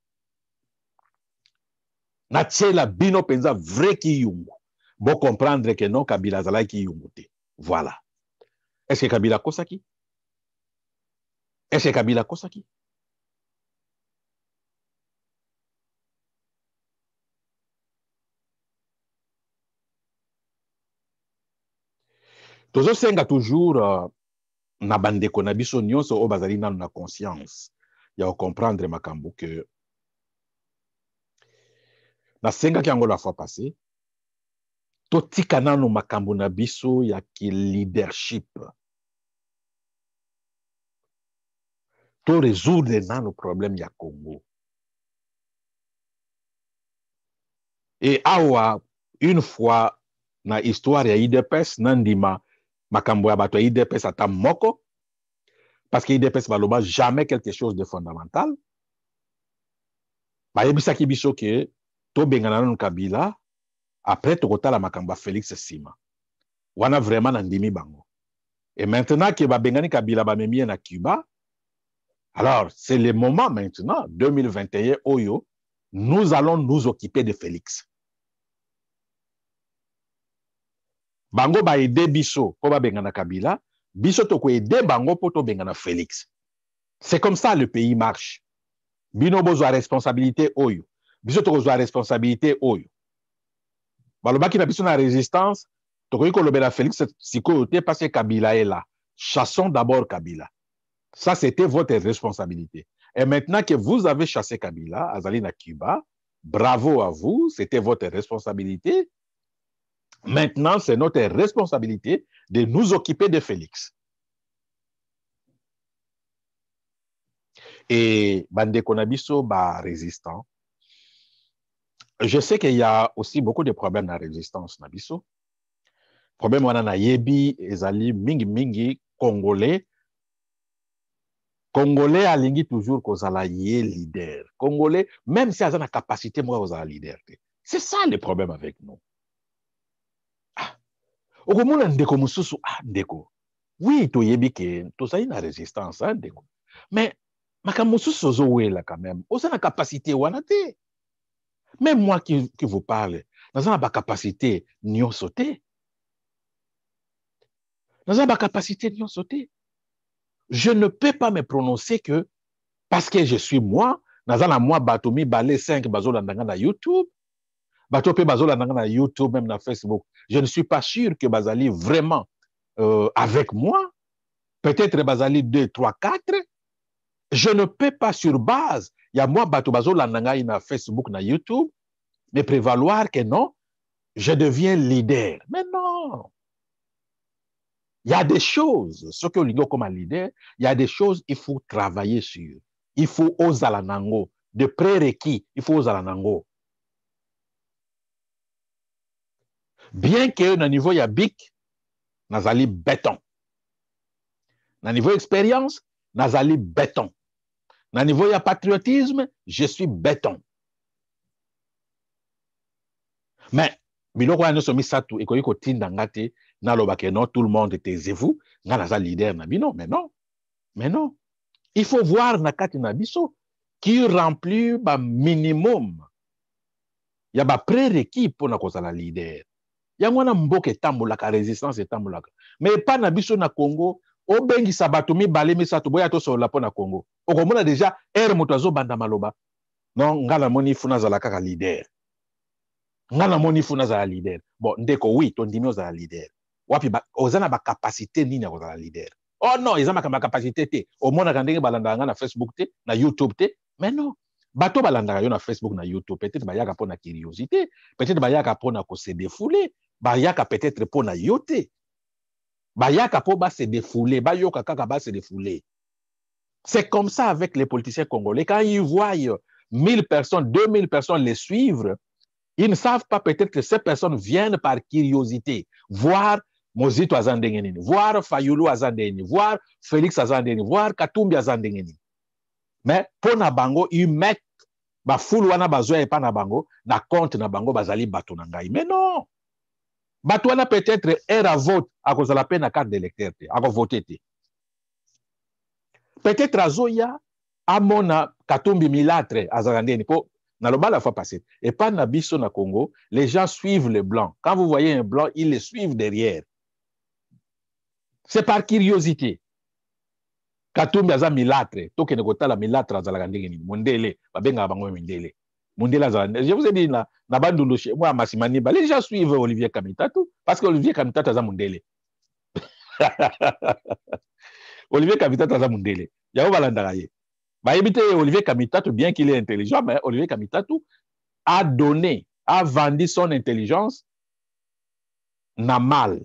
na tchela bino penza vrai ki yungu bon comprendre que non Kabila zala ki yungu te. Voilà. Est-ce que Kabila kosaki? Est-ce que Kabila kosaki? Tozo senga toujours na bandeko na biso nyonso o bazali nanu na conscience ya comprendre makambo que Na senga ki yango la fois passée, totika nano makambo na biso ya ki leadership. To résoudre nano problème ya Congo. Et awa, une fois na histoire ya IDPS, nandima makambo ya bato ya IDPS ata moko, parce que IDPS baloba jamais quelque chose de fondamental. Ba yebisaki biso ke to bengana nanu Kabila, après tokotala makambo ya Félix Sima. Wana vraiment nandimi bango. Et maintenant que ba bengani Kabila ba memie na Cuba, alors c'est le moment maintenant, 2021 oyo, nous allons nous occuper de Félix. Bango ba aider biso po ba bengana Kabila, biso to ko aider bango po to bengana Félix. C'est comme ça le pays marche. Bino bozo a responsabilité oyo. Biso to ko a responsabilité oyo. Balobaki na biso na résistance, to ko ko lobela Félix sikoyo te parce que Kabila est là. Chassons d'abord Kabila. Ça c'était votre responsabilité. Et maintenant que vous avez chassé Kabila, azali na Cuba, bravo à vous, c'était votre responsabilité. Maintenant, c'est notre responsabilité de nous occuper de Félix. Et Bandeko Nabiso, résistant. Je sais qu'il y a aussi beaucoup de problèmes dans la résistance Nabiso. Problème wana na yebi ezali mingi Congolais. Congolais alingi toujours kozala ye leader. Congolais, même si azana capacité moi kozala leader. C'est ça le problème avec nous. Okomona ndeko mususu ndeko. Oui, to yebi ke to sa na résistance ndeko. Mais makambo mususu ozo wela quand même. Oza na capacité wana te. Même moi qui vous parle, naza na capacité nyonso te. Naza na capacité nyonso te. Je ne peux pas me prononcer que parce que je suis moi, naza na moi batomi balé 5 bazola ndanga na YouTube. Bato pe bazola ndanga na YouTube, même na Facebook. Je ne suis pas sûr que bazali vraiment avec moi. Peut-être bazali 2, 3, 4. Je ne peux pas sur base. Il y a moi bato bazola ndanga na Facebook, na YouTube, mais prévaloir que non, je deviens leader. Mais non. Il y a des choses, ce que l'on comme un leader, il y a des choses il faut travailler sur. Il faut oser la nango. De prérequis, il faut oser la nango. Bien que na niveau ya bic, nazali béton. Na niveau expérience, nazali béton. Na niveau ya patriotisme, je suis béton. Mais biloko ya nyonso misatu ekoki kotinda ngate nalobake non tout le monde taisez-vous, nga naza leader na bino, mais non. Mais non. Il faut voir na kati na biso qui remplit ba minimum. Ya ba prérequis pour na kozala leader. Yango na mboka etambolaka résistance etambolaka. Mais pas na biso na Congo, obengisa bato mibale misato boya to solola po na Congo. Okomona déjà ere moto azobanda maloba. Non, nga na moni funa zala kaka leader. Nga na moni funa zala leader. Bon, ndeko oui, ton dimi ozala leader. Wapi ozana ba capacité nini ya kozala leader. Oh non, ezama ka capacité te. Omona ka ndenge balanda nga na Facebook te, na YouTube te. Mais non. Bato balanda yo na Facebook na YouTube, peut-être bayaka po na curiosité, peut-être bayaka po na ko se défouler. Bayaka peut-être pour na yote. Bayaka pour se défouler. Bayoka kaka ba se défouler. C'est comme ça avec les politiciens congolais. Quand ils voient 1000 personnes, 2000 personnes les suivre, ils ne savent pas peut-être que ces personnes viennent par curiosité. Voir Mozito Azandengenini, voir Fayulu Azandengenini, voir Félix Azandengenini, voir Katumbi Azandengenini. Mais pour na bango, ils mettent ba foule wana bazwa epa na bango, na compte na bango bazali bato na ngai. Mais non! Batouana peut-être era vote à cause de la peine à carte d'électeur, à voter. Peut-être à Zoya, à Mona, Katumbi Milatre, à Zarandeni, na la fois passée. Et pas na biso na Congo, les gens suivent les blancs. Quand vous voyez un blanc, ils les suivent derrière. C'est par curiosité. Katumbi aza Milatre, toke ne kota la Milatre à Zarandeni, Mondele, babenga bango Mondele. Je vous ai dit, moi, Massimani, les gens suivent Olivier Kamitatu parce qu'Olivier Kamitatu a Mundele. Olivier Kamitatu a Mundele. Il y a Olivier Kamitatu, bien qu'il est intelligent, mais Olivier Kamitatu a donné a vendu son intelligence na mal.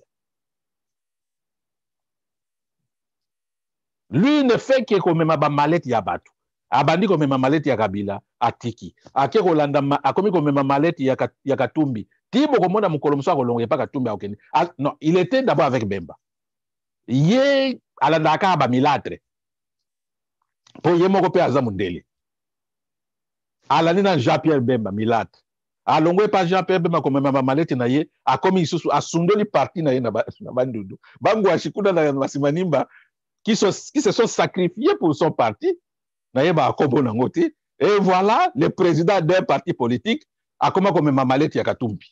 Lui ne fait que comme ma malette ya batu. Abandi comme ma malette ya Kabila atiki. Ake kolanda akomi comme ma malette ya Katumbi. Tibo komona mukolo muso akolonga pa Katumbi akende. Non, il était d'abord avec Bemba. Ye alandaka ba milatre. Po ye moko pe aza mundele. Alani na Jean-Pierre Bemba milatre. Alongwe pa Jean-Pierre Bemba comme ma malette na ye akomi isusu asundoli parti na ye na bandudu. Bangu ashikuda na masimanimba qui se sont sacrifiés pour son parti. Et voilà le président d'un parti politique a comment comme Mamalete Yakatumbi.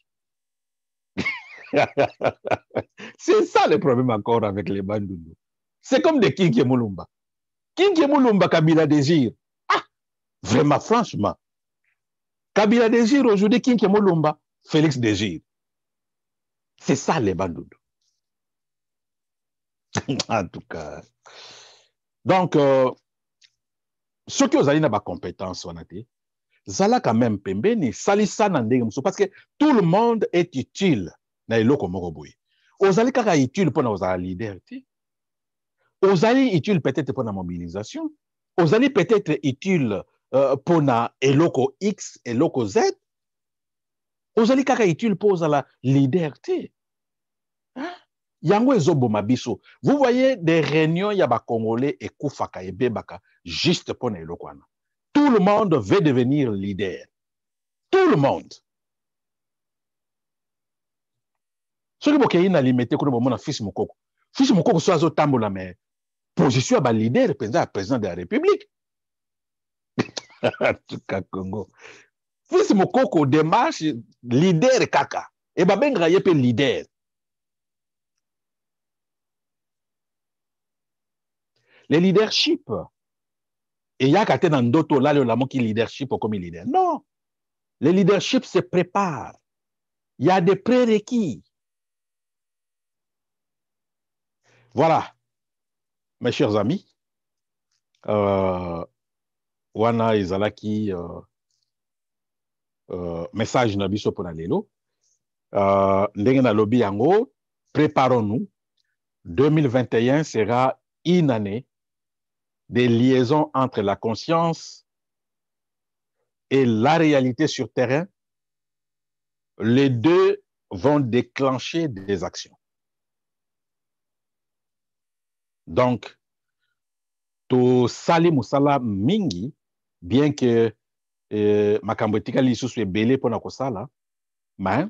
C'est ça le problème encore avec les Bandundu. C'est comme des Kingi Moulumba. Kingi Moulumba, Kabila désire. Ah, vraiment, franchement. Kabila désire aujourd'hui, Kingi Moulumba, Félix désire. C'est ça les Bandundu. En tout cas. Donc, ceux qui ont des compétences, zala quand même pembeni salisa na ndenge muso parce que tout le monde est utile na eloko moko boye. Ozali kaka utile pour na leader ti. Ozali utile peut-être pour la mobilisation. Ozali peut-être utile pour na eloko X, eloko Z. Ozali kaka utile pour la leader ti. Yango ezoboma biso. Vous voyez des réunions ya ba Congolais et kufaka et bebaka juste pour na eloko wana. Tout le monde veut devenir leader. Tout le monde. Ce qui est limité, c'est mon fils Mokoko. Fils Mokoko soit au tambola, mais position à leader, président de la République. Congo. Fils Mokoko démarche leader kaka. Et babenga yepe leader. Le leadership. Et il y a qu'à dans d'autres là le qui leadership comme leader. Non. Le leadership se prépare. Il y a des prérequis. Voilà. Mes chers amis. Wana ezalaki message na biso pour lelo. Ndenge na lobi yango, préparons-nous. 2021 sera une année des liaisons entre la conscience et la réalité sur terrain. Les deux vont déclencher des actions. Donc, to sali musala mingi, bien que makambo etikali lisusu ebele pona kosala, mais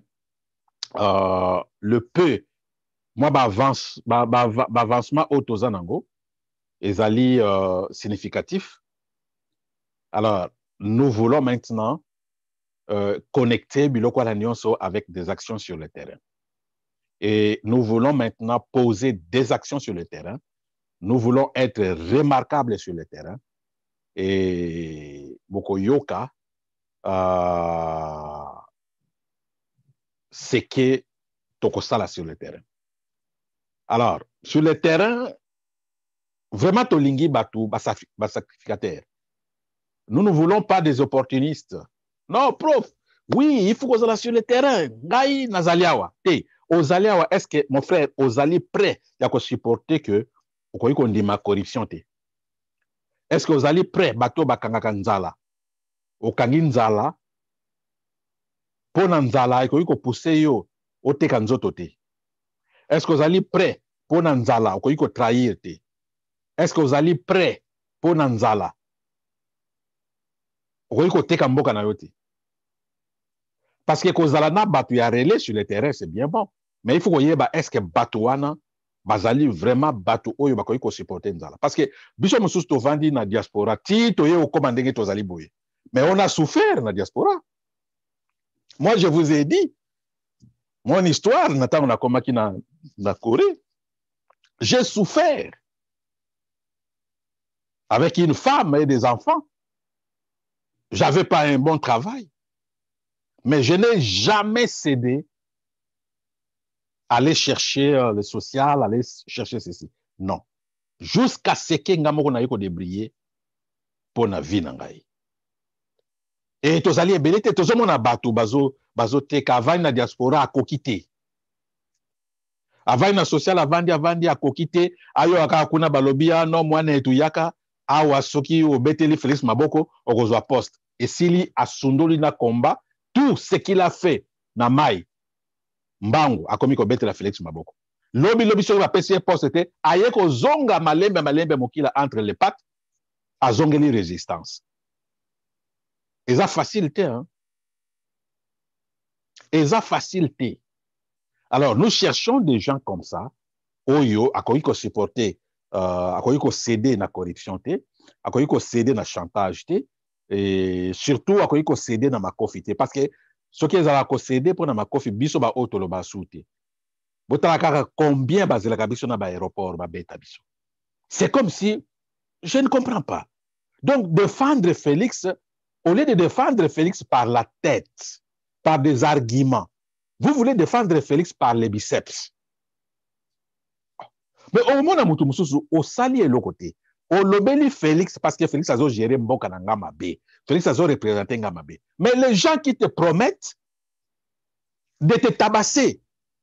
le peu, moi avancement autoza nango ezali significatif. Alors, nous voulons maintenant connecter biloko ala nyonso avec des actions sur le terrain. Et nous voulons maintenant poser des actions sur le terrain. Nous voulons être remarquables sur le terrain. Et Bokoyoka, c'est que Tokosala sur le terrain. Alors, sur le terrain, vraiment Tolingi Batou, sacrificateur. Nous ne voulons pas des opportunistes. Non, prof, oui, il faut qu'on soit sur le terrain. Gaï Nazaliawa. Ozaliawa, est-ce que, mon frère, Ozali prêt à supporter que on dit ma corruption? Est-ce que Ozali prêt bateau bakangaka nzala? Okangi nzala, pona nzala, eko pousser yo, oteka nzoto te. Est-ce que Ozali prêt pona nzala, oko trahir te? Est-ce que Ozali prêt pona nzala? Oko teka mboka na yo te? Parce que kozala na batu ya relais sur le terrain, c'est bien bon. Mais il faut koyeba est-ce que batu wana bazali vraiment batu oyo bakoki ko supporter nzala. Parce que biso mosusu tovandi na diaspora ti toye okoma ndenge tozali boye. Mais on a souffert na diaspora. Moi je vous ai dit mon histoire natan on a komaki na Corée. J'ai souffert avec une femme et des enfants. J'avais pas un bon travail. Mais je n'ai jamais cédé à aller chercher le social, aller chercher ceci. Non. Jusqu'à ce que Ngamoko na yoko débriller pour na vie na ngai. Et tozali ebele te tozomona bato bazoteka avandi na diaspora akoki te. Avandi na social avandi akoki te ayo kaka kuna balobi no mwana etuyaka awa soki obeteli Félix Maboko okozwa poste. Esili asundoli na komba tout ce qu'il a fait na mai mbangu akomi kobetela Félix Maboko. Lobi soki bapesi ye poste te aye kozonga malembe mokila entre les pattes azongeli résistance. Eza facile te, hein? Eza facile te. Alors, nous cherchons des gens comme ça, oyo, akoki ko supporter, akoki ko céder na corruption te, akoki ko céder na chantage te, et surtout akoki ko céder na makofi te, parce que ce qui ezala ko céder pour na makofi biso ba otolo ba soute. Botala kaka combien bazelaka biso na ba aéroport ba beta biso. C'est comme si je ne comprends pas. Donc défendre Félix, au lieu de défendre Félix par la tête, par des arguments, vous voulez défendre Félix par les biceps. Mais au moment où au sali et l'autre côté, au lobeli Félix, parce que Félix a géré Mboka na Ngamabe, Félix a représenté Ngamabe. Mais les gens qui te promettent de te tabasser,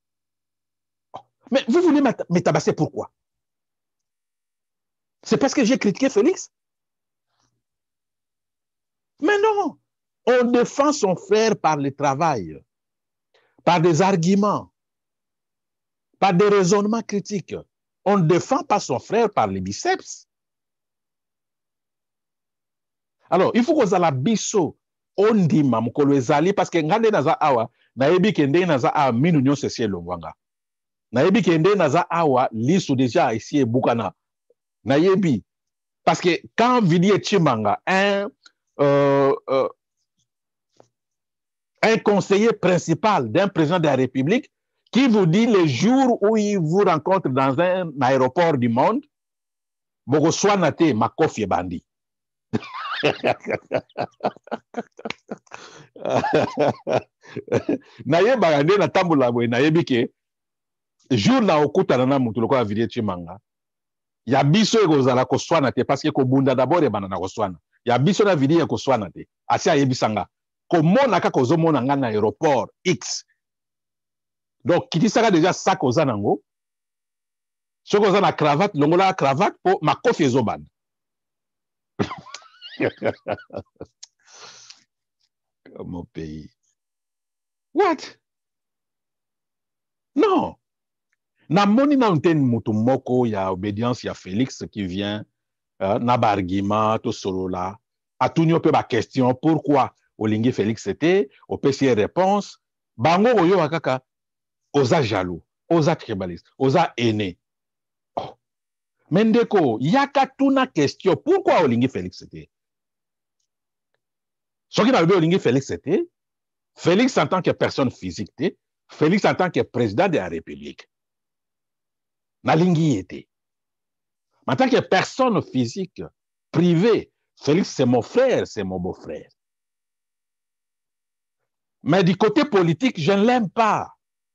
mais vous voulez me tabasser pourquoi? C'est parce que j'ai critiqué Félix? Mais non, on défend son frère par le travail, par des arguments, par des raisonnements critiques. On ne défend pas son frère par les biceps. Alors, il faut qu'on ait la biso, on dit mamukolo ezali, parce que ngande naza awa, naebi kende naza awa, minunion sesiye longwanga. Naebi kende naza awa, lisu déjà ici et Bukana. Naebi, parce que quand Vili Chimanga, un conseiller principal d'un président de la République qui vous dit le jour où il vous rencontre dans un aéroport du monde, Bogoswanate Makofi Bandi. Naye bagande na tambula boy nayebi ke jour na okutana na mutu lokola Vili Chimanga ya biso ekozala koswana te parce que kobunda d'abord ebana na koswana ya biso na Vili ekoswana te asi ayebisanga komona kaka ozomona nga na aéroport X. Donc kitisaka déjà sac oza nango soki oza na cravate longola cravate po makofi ezobanda. Mon pays. What? Non. Na moni na nteni mutu moko ya obédience ya Félix qui vient na ba argument to solo là atuni pe ba question pourquoi olingi Félix c'était opesi réponse bango oyo kaka oza jaloux oza tribaliste oza aîné. Oh. Mendeko yaka tuna question pourquoi olingi Félix c'était ce qui n'a olingi Félix c'était Félix en tant que personne physique té Félix en tant que président de la République nalingi était en tant que personne physique privée Félix c'est mon frère c'est mon beau-frère. Mais du côté politique, je ne l'aime pas.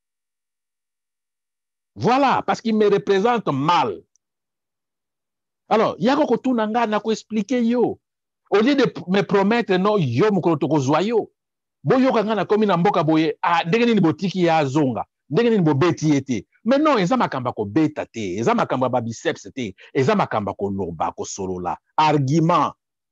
Voilà, parce qu'il me représente mal. Alors, il y a quelque chose à expliquer yo. Au lieu de me promettre non yo mukotoko zoyo. Boyo kangana komi na mboka boye ndenge nini botiki ya zonga. Ndenge nini bobeti ete. Mais non, eza makamba ko beta te, eza makamba ba biceps te, eza makamba ko loba ko solola. Argument.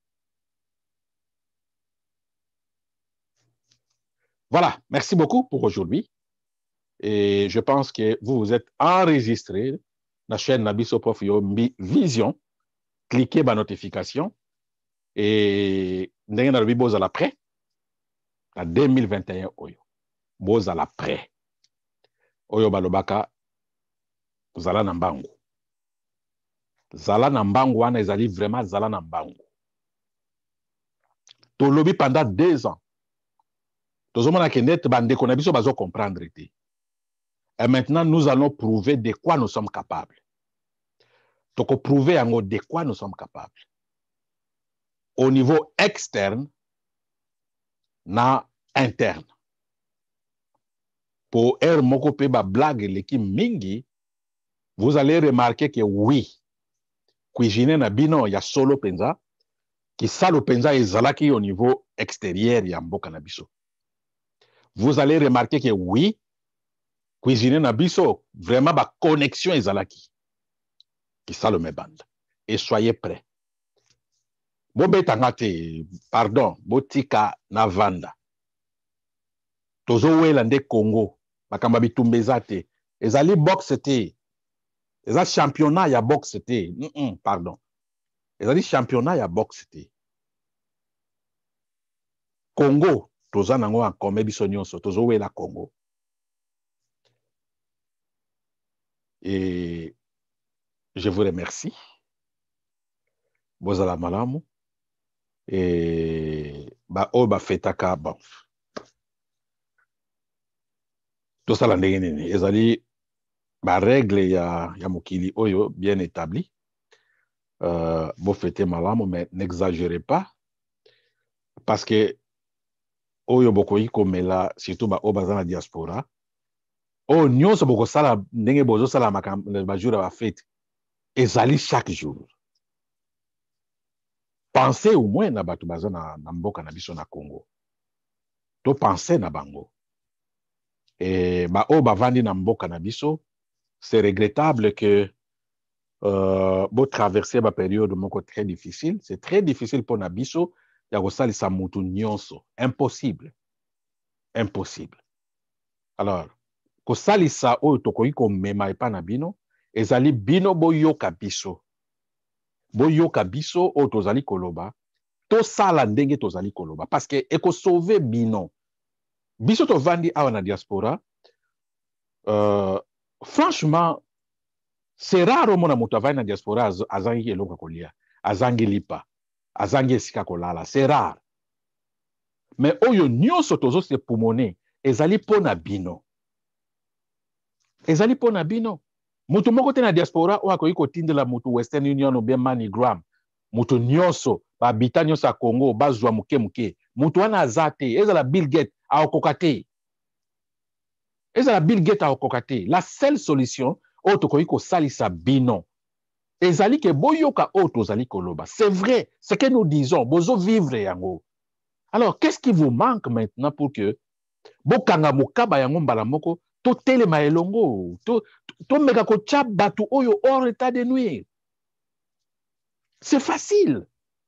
Voilà, merci beaucoup pour aujourd'hui. Et je pense que vous êtes enregistré dans la chaîne Nabiso Prof Yombi Vision. Cliquez sur la notification. Et vous avez après. En 2021, vous avez après. Oyo balobaka, zala nambangu. Zala nambangu wana ezali vraiment zala nambangu. Tolobi pendant 2 ans. Tozomona kenet bande konabiso bazo comprendre. Et maintenant, nous allons prouver de quoi nous sommes capables. Donc, prouver de quoi nous sommes capables. Au niveau externe, na interne. Pour Mokope ba blague l'équipe mingi, vous allez remarquer que oui, cuisiner na bino ya solo penza, qui salo penza ezalaki au niveau extérieure ya mboka na biso. Vous allez remarquer que oui, cuisiner na biso, vraiment ba connexion ezalaki. Qui ça le bande. Et soyez prêts. Bobetanga te, pardon, botika na vanda. Tozo wela nde Congo, bakamba bitumba te. Ezali boxe te. Ezali championnat ya boxe te. Pardon. Ezali championnat ya boxe te. Congo, toza nango en commun biso nyonso, tozo wela Congo. Et je vous remercie. Bozala malamu. Et ba fetaka bon. Tout ça ndenge nini ezali ba règle ya mokili oyo bien établi. Bo fete malamu, mais n'exagérez pas parce que oyo bokoyi komela surtout ba obaza na diaspora. Oh nyonso boko sala ndenge bozo sala ba jour ba fête ezali chaque jour. Pensez au moins na batu baza na mboka na biso na Congo. To pensez na bango. Et bavandi na mboka na biso, c'est regrettable que bo traverser ba période moko très difficile. C'est très difficile pour na biso ya kosalisa mutu nyonso. Impossible. Impossible. Alors, kosalisa oyo tokoki komema epa na bino, ezali bino boyoka biso. Boyoka biso oyo tozali koloba, tosala ndenge tozali koloba. Parce que eko sauver bino. Biso to vandi awa na diaspora, franchement, c'est rare mona moto avai na diaspora azangi eloko kolia, azangi lipa, azangi esika kolala, c'est rare. Mais oyo nyonso tozo se pumone, ezali pona bino. Ezali pona bino. Mutu moko te na diaspora oyo akoki kotindela mutu Western Union ou bien MoneyGram. Mutu nyonso, ba habita nyonso ya Congo, bazwa muke muke. Mutu wana azate, ezala Bill Gates aokoka te. Ezala Bill Gates aokoka te. La seule solution oyo tokoki kosalisa bino ezali ke boyoka oyo tozali koloba. C'est vrai, ce que nous disons, bozo vivre yango. Alors, qu'est-ce qui vous manque maintenant pour que bokanga mokaba yango mbala moko to telema elongo, to meka ko tcha batu oyo hors état de nuire. C'est facile.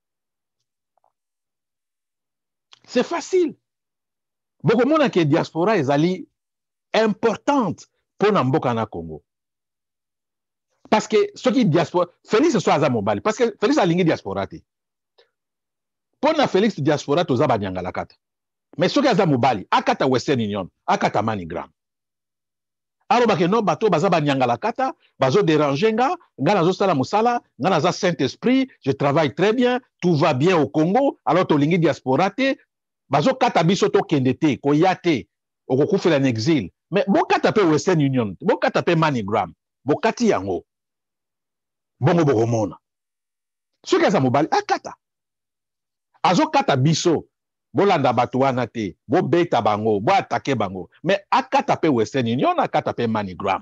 C'est facile. Boko mona ke diaspora ezali importante pour na mboka na Congo. Parce que ce qui diaspora, Félix soit aza mobali, parce que Félix a lingi diaspora te. Pour na Félix diaspora toza ba nyanga la kata. Mais ce qui aza mobali, akata Western Union, akata MoneyGram. Alors ba ke no bato baza ba nyanga la kata, bazo déranger nga nazo sala musala, nga naza Saint-Esprit, je travaille très bien, tout va bien au Congo, alors to lingi diaspora te, bazo kata biso to kende te, ko yate, okokufela en exil. Mais bon kata pe Western Union, bon kata pe MoneyGram, bon kati yango. Bongo bokomona. Ce qui aza mobali akata. Azo kata biso, bolanda batu wana te, bo beta bango, bo attaquer bango. Mais akata pe Western Union, akata pe MoneyGram.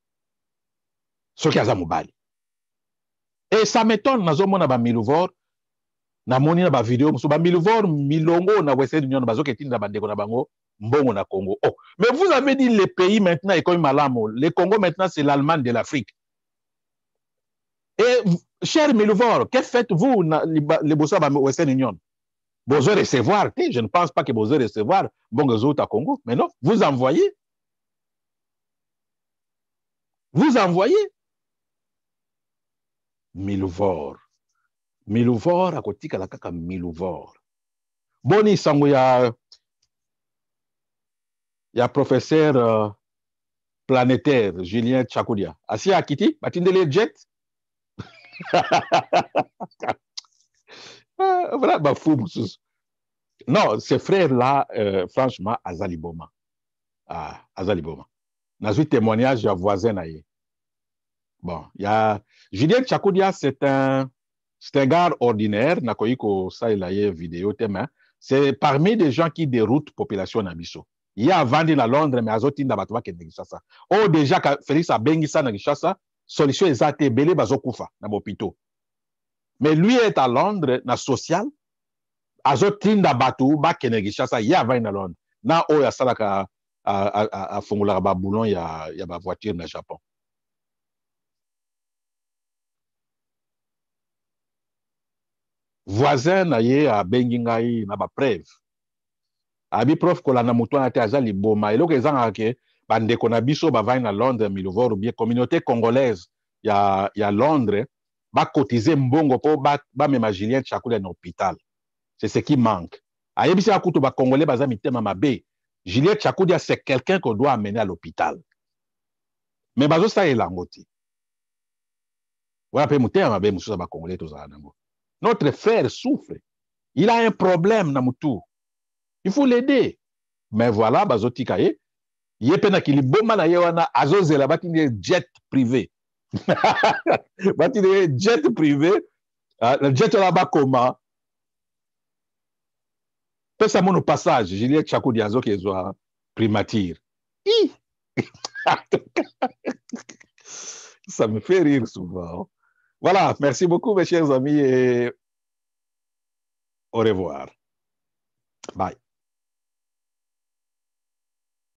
Ce qui aza mobali. Et ça m'étonne, nazo mona ba Miluvor, na moni na ba vidéo, so ba Miluvor, milongo na Western Union, bazo ketini na bandeko na bango, mbongo na Congo. Oh, mais vous avez dit les pays maintenant, et comme Malamo, le Congo maintenant c'est l'Allemagne de l'Afrique. Et, cher Miluvor, que faites-vous, les bossons de Western Union? Vous recevoir, je ne pense pas que vous recevoir Bongozo à Congo, mais non, vous envoyez. Vous envoyez. Miluvor. Miluvor, à côté de la kaka Miluvor. Boni sango ya professeur planétaire, Julien Tchakoudia. Assis à Kiti, batindele jet. Voilà, bah fou. Non, ces frères-là, franchement, Azaliboma. Ah, Azaliboma. Dans un témoignage, il y a voisin. Bon, il y a Julien Tchakoudia, c'est un gars ordinaire. Nakoyiko, ça, il a une vidéo. C'est parmi des gens qui déroutent la population Nabiso. Il y a vendu à Londres, mais Azoti Nabatwa qui est ça. Oh, déjà, Félix a bengisa na Gishasa, solution exacte, belé bazokufa, na bopito. Mais lui est à Londres, na social. azotinda bato bakende Kinshasa ye avai na Londres na oyo asalaka afungolaka baboulon ya bavoiture na Japon. Voisin na ye abengi ngai na bapreve abi prof kolanda motu wana te aza liboma eloko ezangaka ke bandeko na biso bavai na Londres Milvor bien communauté congolaise ya Londres bakotize mbongo mpo bamema Julien Tchakoudi na hôpital. C'est ce qui manque. Ayebisi akutu ba Congolais baza mitema mabe. Julien Tchakoudi c'est quelqu'un qu'on doit amener à l'hôpital. Mais bazo sa elangoti. Voilà pe mutema mabe mususa ba Congolais tozala nango. Notre frère souffre. Il a un problème na mutu. Il faut l'aider. Mais voilà bazo tika ye. Ye pena ki liboma na ye wana azozela batinde jet privé. Batinde jet privé. Le jet la ba koma. Pesa mono passage, Julien Tchakoudi azoki ezwa primature. Ça me fait rire souvent. Voilà, merci beaucoup mes chers amis et au revoir. Bye.